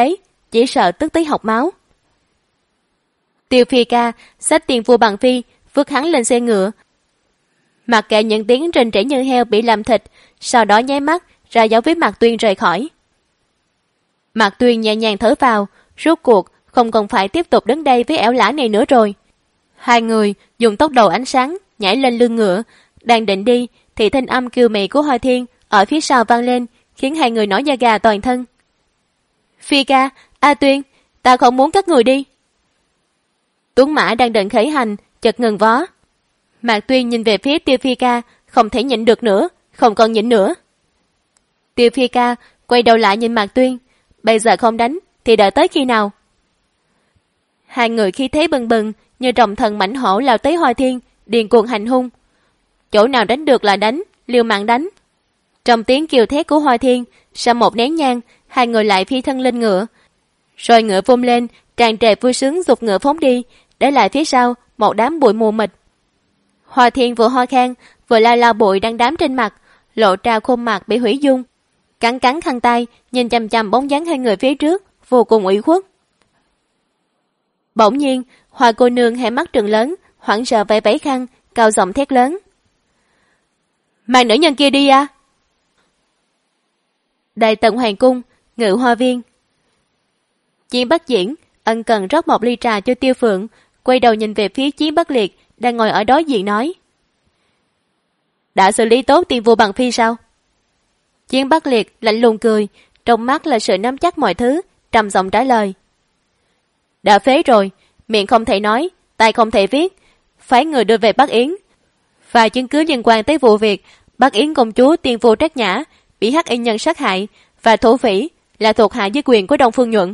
chỉ sợ tức tới học máu. Tiêu Phi Ca xách Tiền Vua Bằng Phi vứt hắn lên xe ngựa, mặc kệ những tiếng rình rỉ như heo bị làm thịt, sau đó nháy mắt ra dấu với Mạc Tuyên rời khỏi. Mạc Tuyên nhẹ nhàng thở vào, rốt cuộc không còn phải tiếp tục đứng đây với ẻo lả này nữa rồi. Hai người dùng tốc độ ánh sáng nhảy lên lưng ngựa, đang định đi thì thanh âm kiều mị của Hoa Thiên ở phía sau vang lên, khiến hai người nổi da gà toàn thân. Phi Ca, A Tuyên, ta không muốn các người đi. Tuấn mã đang định khởi hành, chợt ngừng vó. Mạc Tuyên nhìn về phía Tiêu Phi Ca, không thể nhịn được nữa, không còn nhịn nữa. Tiêu Phi Ca quay đầu lại nhìn Mạc Tuyên, bây giờ không đánh thì đợi tới khi nào? Hai người khí thế bừng bừng như rồng thần mãnh hổ lao tới Hoa Thiên, điên cuồng hành hung. Chỗ nào đánh được là đánh, liều mạng đánh. Trong tiếng kêu thét của Hoa Thiên, sau một nén nhang, hai người lại phi thân lên ngựa, rồi ngựa vung lên, tràn trề vui sướng giục ngựa phóng đi, để lại phía sau một đám bụi mù mịt. Hoa Thiên vừa ho khan, vừa lao bụi đang đám trên mặt, lộ ra khuôn mặt bị hủy dung, cắn khăn tay, nhìn chằm chằm bóng dáng hai người phía trước, vô cùng ủy khuất. Bỗng nhiên, Hoa cô nương hai mắt trừng lớn, hoảng sợ vẫy vẫy khăn, cao giọng thét lớn: "Mang nữ nhân kia đi à!" Đại tận hoàng cung, Ngự Hoa viên. Chiến Bắc Diễn ân cần rót một ly trà cho Tiêu Phượng, quay đầu nhìn về phía Chiến Bắc Liệt đang ngồi ở đối diện nói: "Đã xử lý tốt Tiền Vua Bằng Phi sao?" Chiến Bắc Liệt lạnh lùng cười, trong mắt là sự nắm chắc mọi thứ, trầm giọng trả lời: "Đã phế rồi, miệng không thể nói, tay không thể viết, phái người đưa về Bắc Yến. Và chứng cứ liên quan tới vụ việc Bắc Yến công chúa Tiên Vô Trác Nhã bị hắc y nhân sát hại và thổ phỉ là thuộc hạ dưới quyền của Đông Phương Nhuận."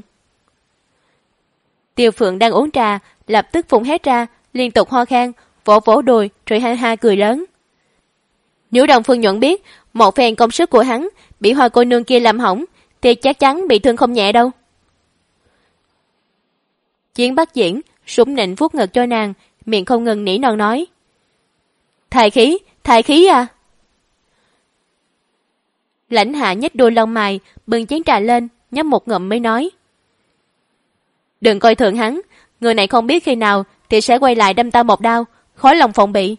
Tiêu Phượng đang uống trà, lập tức phun hết ra, liên tục ho khan, vỗ vỗ đùi rồi ha ha cười lớn. Nếu Đông Phương Nhuận biết một phen công sức của hắn bị Hoa cô nương kia làm hỏng, thì chắc chắn bị thương không nhẹ đâu. Chiến Bắc Diễn sủng nịnh vuốt ngực cho nàng, miệng không ngừng nỉ non nói: Thái khí à!" Lãnh Hạ nhếch đôi lông mày, bưng chén trà lên, nhấp một ngụm mới nói: "Đừng coi thường hắn, người này không biết khi nào thì sẽ quay lại đâm ta một đao, khó lòng phòng bị."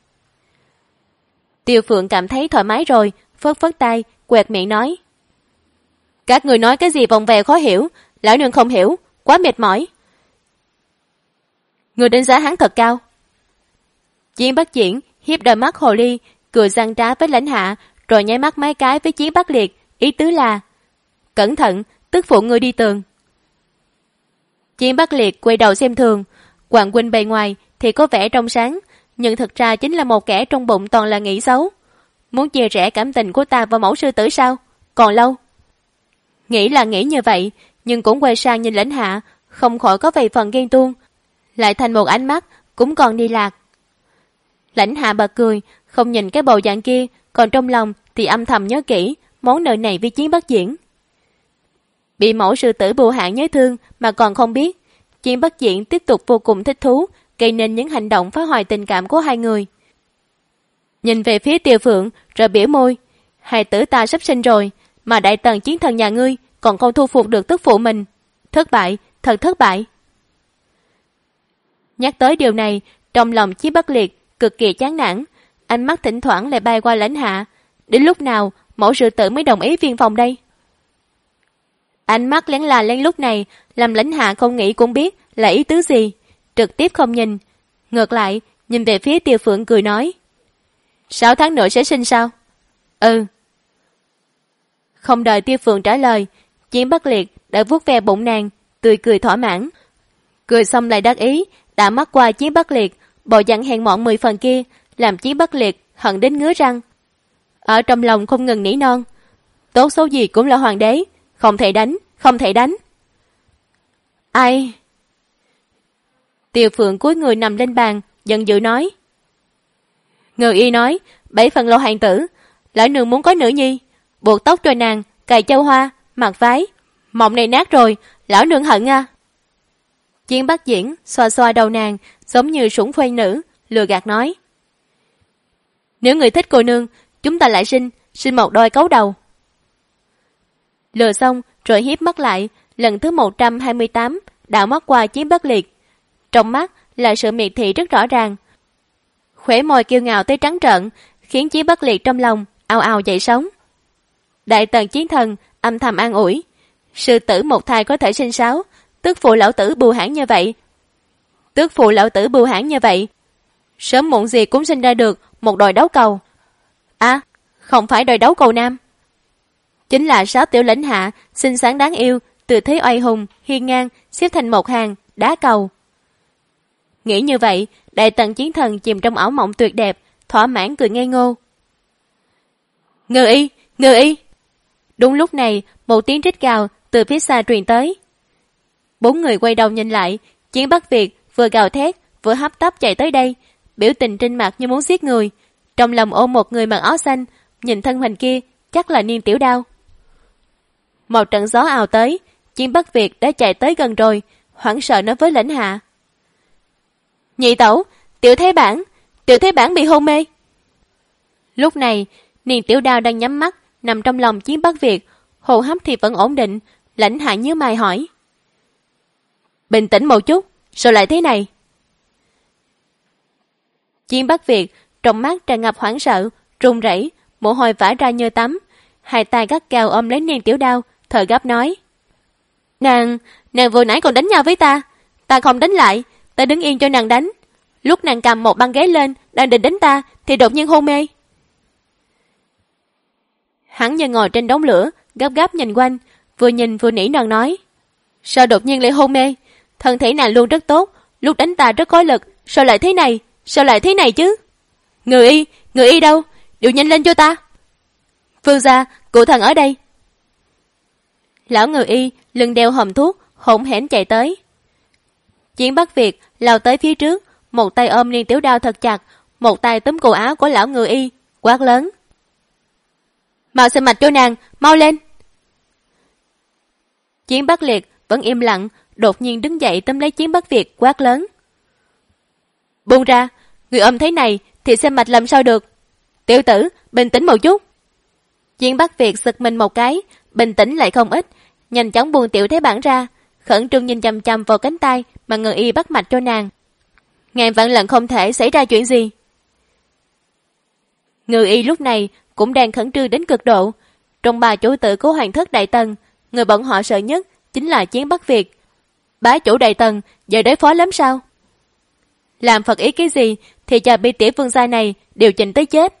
Tiêu Phượng cảm thấy thoải mái rồi, phớt phớt tay, quẹt miệng nói: "Các người nói cái gì vòng vèo khó hiểu, lão nương không hiểu, quá mệt mỏi." "Người đánh giá hắn thật cao." Chiến Bắc Diễn hiếp đôi mắt hồ ly, cười răng trá với Lãnh Hạ, rồi nháy mắt mấy cái với Chiến Bắc Liệt, ý tứ là: "Cẩn thận, tức phụ ngươi đi tường." Chiến Bắc Liệt quay đầu xem thường, Hoàng huynh bề ngoài thì có vẻ trong sáng, nhưng thực ra chính là một kẻ trong bụng toàn là nghĩ xấu. Muốn chia rẽ cảm tình của ta và mẫu sư tử sao? Còn lâu. Nghĩ là nghĩ như vậy, nhưng cũng quay sang nhìn Lãnh Hạ, không khỏi có vài phần ghen tuông, lại thành một ánh mắt cũng còn đi lạc. Lãnh Hạ bật cười, không nhìn cái bầu dạng kia, còn trong lòng thì âm thầm nhớ kỹ món nợ này với Chiến Bắc Diễn. Bị mẫu sư tử bù hạn nhớ thương mà còn không biết, Chiến Bắc Diễn tiếp tục vô cùng thích thú, gây nên những hành động phá hoại tình cảm của hai người. Nhìn về phía Tiêu Phượng rồi biểu môi: "Hài tử ta sắp sinh rồi, mà đại tần chiến thần nhà ngươi còn không thu phục được tức phụ mình. Thất bại, thật thất bại." Nhắc tới điều này, trong lòng Chiến Bắc Liệt cực kỳ chán nản, ánh mắt thỉnh thoảng lại bay qua Lãnh Hạ. Đến lúc nào mẫu sư tử mới đồng ý viên phòng đây? Ánh mắt lén là lén lúc này làm Lãnh Hạ không nghĩ cũng biết là ý tứ gì, trực tiếp không nhìn, ngược lại nhìn về phía Tiêu Phượng cười nói: 6 tháng nữa sẽ sinh sao? Ừ. Không đợi Tiêu Phượng trả lời, Chiến Bắc Liệt đã vuốt ve bụng nàng, tươi cười thỏa mãn. Cười xong lại đắc ý, đã mắt qua Chiến Bắc Liệt, bộ dạng hèn mọn 10 phần kia, làm Chiến Bắc Liệt hận đến ngứa răng. Ở trong lòng không ngừng nỉ non: tốt xấu gì cũng là hoàng đế, không thể đánh, không thể đánh. Ai? Tiêu Phượng cúi người nằm lên bàn, giận dữ nói: Ngự y nói 7 phần lô hàng tử, lão nương muốn có nữ nhi, buộc tóc cho nàng, cài châu hoa, mặc váy, mộng này nát rồi, lão nương hận à. Chiến Bắc Diễn xoa xoa đầu nàng, giống như sủng phê nữ, lừa gạt nói: nếu người thích cô nương, chúng ta lại sinh một đôi cấu đầu. Lừa xong rồi hiếp mắt lại, lần thứ 128 đảo mắt qua Chiến Bất Liệt. Trong mắt là sự miệt thị rất rõ ràng. Khóe môi kiêu ngạo tới trắng trợn, khiến Chiến Bất Liệt trong lòng ào ào dậy sóng. Đại Tần Chiến Thần âm thầm an ủi, sư tử một thai có thể sinh sáo, tức phụ lão tử bưu hãn như vậy, sớm muộn gì cũng sinh ra được một đòi đấu cầu. À, không phải đòi đấu cầu nam, chính là 6 tiểu lãnh hạ xinh xắn đáng yêu, từ thế oai hùng hiên ngang xếp thành một hàng đá cầu. Nghĩ như vậy, Đại Tần Chiến Thần chìm trong ảo mộng tuyệt đẹp, thỏa mãn cười ngây ngô. Ngư y. Đúng lúc này, một tiếng rít gào từ phía xa truyền tới. 4 người quay đầu nhìn lại, Chiến Bắc Việt vừa gào thét vừa hấp tấp chạy tới đây, biểu tình trên mặt như muốn giết người, trong lòng ôm một người mặc áo xanh, nhìn thân hình kia chắc là Niên Tiểu Đao. Một trận gió ào tới, Chiến Bắc Việt đã chạy tới gần rồi, hoảng sợ nói với lãnh hạ. Nhị tẩu, Tiểu Thế Bản bị hôn mê. Lúc này, Niên Tiểu Đao đang nhắm mắt, nằm trong lòng Chiến Bắc Việt, hô hấp thì vẫn ổn định. Lãnh hạ nhíu mày hỏi. Bình tĩnh một chút, sao lại thế này? Chiến Bắc Việt trong mắt tràn ngập hoảng sợ, run rẩy, mồ hôi vã ra như tắm, hai tay gắt gao ôm lấy Niên Tiểu Đao, thở gấp nói. Nàng vừa nãy còn đánh nhau với ta không đánh lại, ta đứng yên cho nàng đánh. Lúc nàng cầm một băng ghế lên, đang định đánh ta, thì đột nhiên hôn mê. Hắn như ngồi trên đống lửa, gấp gáp nhìn quanh, vừa nhìn vừa nỉ non nói. Sao đột nhiên lại hôn mê? Thân thể nàng luôn rất tốt, lúc đánh ta rất có lực, sao lại thế này chứ? Người y đâu? Điều nhanh lên cho ta. Vương gia, cụ thần ở đây. Lão người y lưng đeo hòm thuốc, hỗn hển chạy tới. Chiến Bắc Việt lao tới phía trước, một tay ôm Niên Tiểu Đao thật chặt, một tay túm cổ áo của lão người y, quát lớn. Mau xem mạch cho nàng, mau lên. Chiến Bắc Liệt vẫn im lặng, đột nhiên đứng dậy túm lấy Chiến Bắc Việt, quát lớn. Buông ra, người ôm thế này thì xem mạch làm sao được. Tiểu tử, bình tĩnh một chút. Chiến Bắc Việt giật mình một cái, bình tĩnh lại không ít, nhanh chóng buông Tiểu Thế Bản ra, khẩn trương nhìn chằm chằm vào cánh tay mà người y bắt mạch cho nàng. Ngàn vạn lần không thể xảy ra chuyện gì. Người y lúc này cũng đang khẩn trương đến cực độ. Trong 3 chủ tử của Hoàng thất Đại Tần, người bọn họ sợ nhất chính là Chiến Bắc Việt. Bá chủ Đại Tần giờ đối phó lắm sao? Làm phật ý cái gì thì cho bị tiểu vương gia này điều chỉnh tới chết.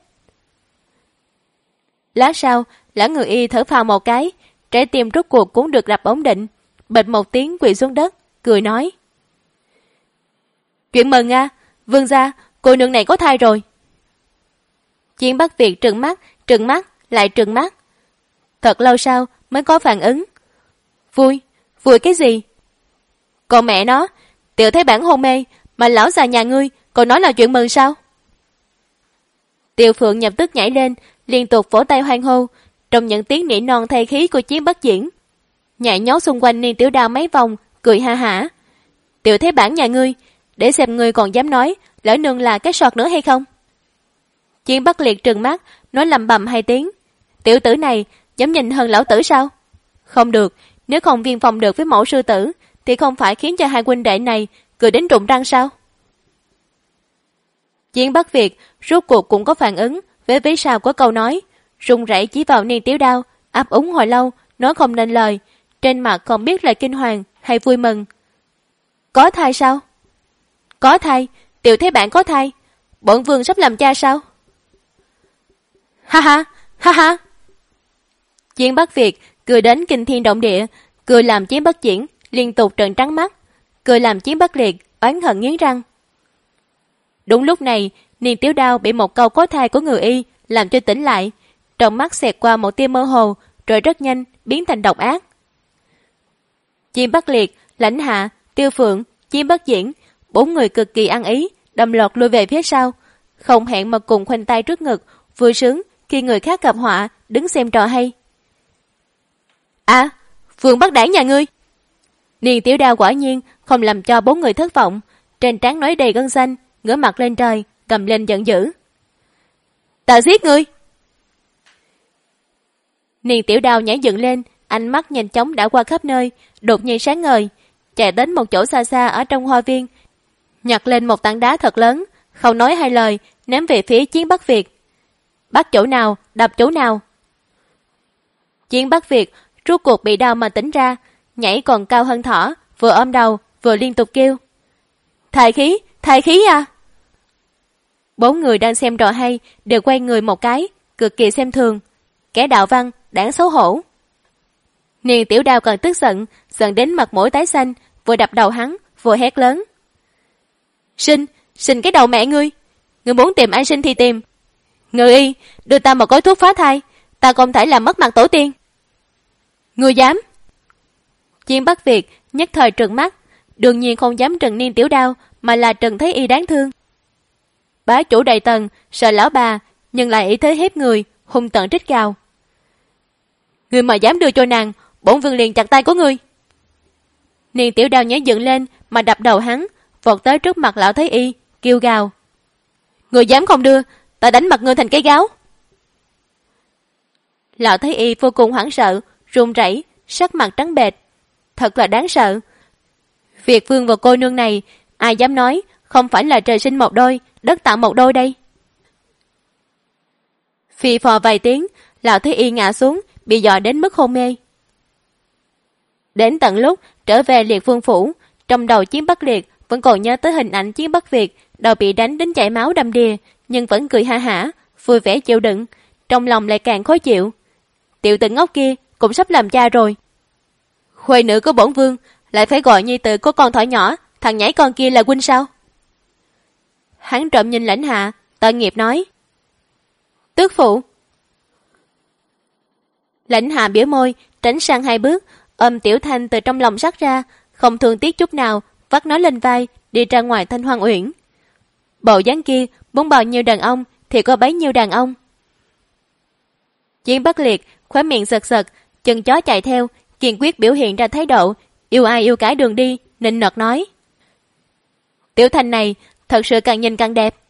Lát sau, lão người y thở phào một cái, trái tim rốt cuộc cũng được đập ổn định, bịch một tiếng quỳ xuống đất, cười nói. Chuyện mừng à, vương gia, cô nương này có thai rồi. Chiến Bắc Việt trừng mắt, lại trừng mắt. Thật lâu sau mới có phản ứng. Vui cái gì? Còn mẹ nó, Tiểu Thế Bản hôn mê, mà lão già nhà ngươi còn nói là chuyện mừng sao? Tiêu Phượng nhập tức nhảy lên, liên tục vỗ tay hoan hô, trong những tiếng nỉ non thay khí của Chiến Bất Diễn. Nhảy nhót xung quanh Niên Tiểu Đao mấy vòng, cười ha hả. Tiểu Thế Bản nhà ngươi, để xem ngươi còn dám nói lỡ nương là cái sọt nữa hay không? Chiến Bắc Liệt trừng mắt, nói lầm bầm 2 tiếng. Tiểu tử này dám nhìn hơn lão tử sao? Không được, nếu không viên phòng được với mẫu sư tử, thì không phải khiến cho 2 huynh đệ này cười đến rụng răng sao? Chiến Bắc Việt rốt cuộc cũng có phản ứng với vế sau của câu nói, run rẩy chỉ vào Niên Tiểu Đao, ấp úng hồi lâu, nói không nên lời, trên mặt không biết là kinh hoàng hay vui mừng. Có thai sao? Có thai, Tiểu Thế Bản có thai, bổn vương sắp làm cha sao? Ha ha. Chiến Bắc Việt cười đến kinh thiên động địa, cười làm Chiến Bất Diễn liên tục trợn trắng mắt, cười làm Chiến Bắc Liệt oán hận nghiến răng. Đúng lúc này, Niên Tiểu Đao bị một câu có thai của người y làm cho tỉnh lại, trong mắt xẹt qua một tia mơ hồ, rồi rất nhanh biến thành độc ác. Chiến Bắc Liệt, Lãnh Hạ, Tiêu Phượng, Chiến Bất Diễn, 4 người cực kỳ ăn ý, đầm lọt lùi về phía sau, không hẹn mà cùng khoanh tay trước ngực, vui sướng khi người khác gặp họa, đứng xem trò hay. À, Phượng Bắc Đảng nhà ngươi. Niên Tiểu Đao quả nhiên không làm cho 4 người thất vọng, trên trán nói đầy gân xanh, ngửa mặt lên trời, gầm lên giận dữ. Ta giết ngươi! Niên Tiểu Đao nhảy dựng lên, ánh mắt nhanh chóng đã qua khắp nơi, đột nhiên sáng ngời, chạy đến một chỗ xa xa ở trong hoa viên, nhặt lên một tảng đá thật lớn, không nói hai lời, ném về phía Chiến Bắc Việt. Bắt chỗ nào, đập chỗ nào. Chiến Bắc Việt rút cuộc bị đau mà tỉnh ra, nhảy còn cao hơn thỏ, vừa ôm đầu, vừa liên tục kêu. Thai khí à! 4 người đang xem trò hay đều quay người một cái, cực kỳ xem thường. Kẻ đạo văn, đáng xấu hổ. Niên Tiểu Đao còn tức giận, giận đến mặt mũi tái xanh, vừa đập đầu hắn, vừa hét lớn. Sinh cái đầu mẹ ngươi! Ngươi muốn tìm ai sinh thì tìm. Ngự y, đưa ta một gói thuốc phá thai, ta không thể làm mất mặt tổ tiên. Ngươi dám! Chiến Bắc Việt nhất thời trừng mắt, đương nhiên không dám trừng Niên Tiểu Đao, mà là trừng Thái Y đáng thương. Bá chủ Đại Tần sợ lão bà, nhưng lại ý thế hiếp người, hung tợn trích gào. Ngươi mà dám đưa cho nàng, bổn vương liền chặt tay của ngươi. Niên Tiểu Đao nhảy dựng lên mà đập đầu hắn, vọt tới trước mặt lão Thái Y, kêu gào. Ngươi dám không đưa, ta đánh mặt ngươi thành cái gáo. Lão Thái Y vô cùng hoảng sợ, run rẩy, sắc mặt trắng bệch, thật là đáng sợ. Việt vương và cô nương này, ai dám nói không phải là trời sinh một đôi, đất tạo một đôi đây. Phì phò vài tiếng, lão Thái Y ngã xuống, bị dọa đến mức hôn mê. Đến tận lúc trở về Liệt Vương phủ, trong đầu Chiến Bắc Liệt vẫn còn nhớ tới hình ảnh Chiến Bắc Việt đầu bị đánh đến chảy máu đầm đìa, nhưng vẫn cười ha hả, vui vẻ chịu đựng, trong lòng lại càng khó chịu. Tiểu tử ngốc kia cũng sắp làm cha rồi. Khuê nữ của bổn vương lại phải gọi nhi tử của con thỏ nhỏ, thằng nhảy con kia là huynh sao? Hắn trộm nhìn Lãnh Hạ, tội nghiệp nói. Tước phụ. Lãnh Hạ biểu môi, tránh sang 2 bước, ôm Tiểu Thanh từ trong lòng sắt ra, không thương tiếc chút nào, vắt nó lên vai, đi ra ngoài Thanh Hoang Uyển. Bộ dáng kia muốn bao nhiêu đàn ông thì có bấy nhiêu đàn ông. Chiến Bắc Liệt khóe miệng giật giật, chân chó chạy theo, kiên quyết biểu hiện ra thái độ yêu ai yêu cái đường đi, nịnh nọt nói. Tiểu Thanh này thật sự càng nhìn càng đẹp.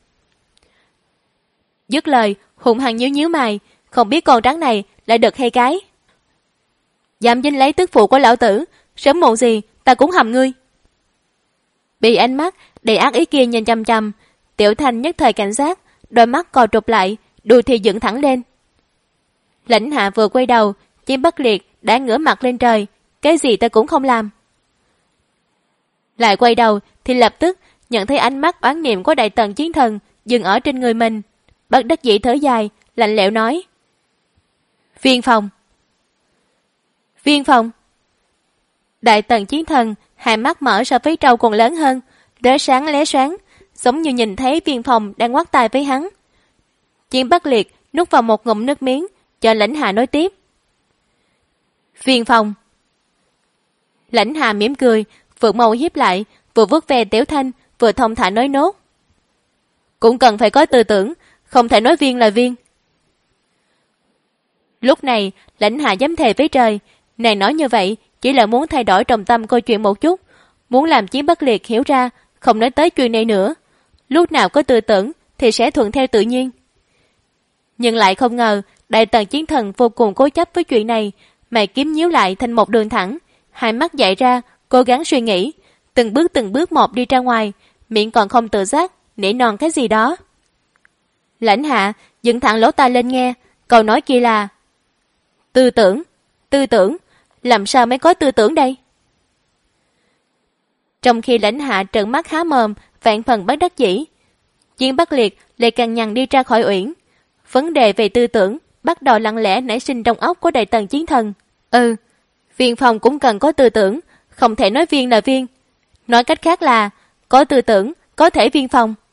Dứt lời, hùng hăng nhíu nhíu mày, không biết con trắng này lại đực hay cái. Dám dính lấy tước phụ của lão tử, sớm muộn gì ta cũng hầm ngươi. Bị ánh mắt đầy ác ý kia nhìn chăm chăm, Tiểu Thanh nhất thời cảnh giác, đôi mắt co trục lại, đuôi thì dựng thẳng lên. Lãnh Hạ vừa quay đầu, Chiến Bắc Liệt đã ngửa mặt lên trời, cái gì ta cũng không làm. Lại quay đầu thì lập tức nhận thấy ánh mắt oán niệm của Đại Tần Chiến Thần dừng ở trên người mình, bất đắc dĩ thở dài, lạnh lẽo nói. Viên Phòng. Viên Phòng. Đại Tần Chiến Thần hai mắt mở so với trâu còn lớn hơn, lóe sáng, giống như nhìn thấy Viên Phòng đang ngoắt tai với hắn. Chiến Bắc Liệt nuốt vào một ngụm nước miếng, cho Lãnh Hạ nói tiếp. Viên Phòng. Lãnh Hạ mỉm cười, vừa mâu hiếp lại, vừa vuốt về Tiểu Thanh, vừa thông thả nói nốt. Cũng cần phải có tư tưởng, không thể nói viên là viên. Lúc này, Lãnh Hạ dám thề với trời, nàng nói như vậy chỉ là muốn thay đổi trọng tâm câu chuyện một chút, muốn làm Chiến Bắc Liệt hiểu ra, không nói tới chuyện này nữa. Lúc nào có tư tưởng thì sẽ thuận theo tự nhiên. Nhưng lại không ngờ, Đại Tần Chiến Thần vô cùng cố chấp với chuyện này, mày kiếm nhíu lại thành một đường thẳng, hai mắt dại ra, cố gắng suy nghĩ, từng bước một đi ra ngoài, miệng còn không tự giác, nỉ non cái gì đó. Lãnh Hạ dựng thẳng lỗ tai lên nghe, câu nói kia là tư tưởng, làm sao mới có tư tưởng đây? Trong khi Lãnh Hạ trợn mắt há mồm, vạn phần bất đắc dĩ, Chiến Bắc Liệt lại càng nhằn đi ra khỏi uyển. Vấn đề về tư tưởng bắt đầu lặng lẽ nảy sinh trong óc của Đại Tần Chiến Thần. Viên Phòng cũng cần có tư tưởng, không thể nói viên là viên. Nói cách khác là có tư tưởng, có thể viên phòng.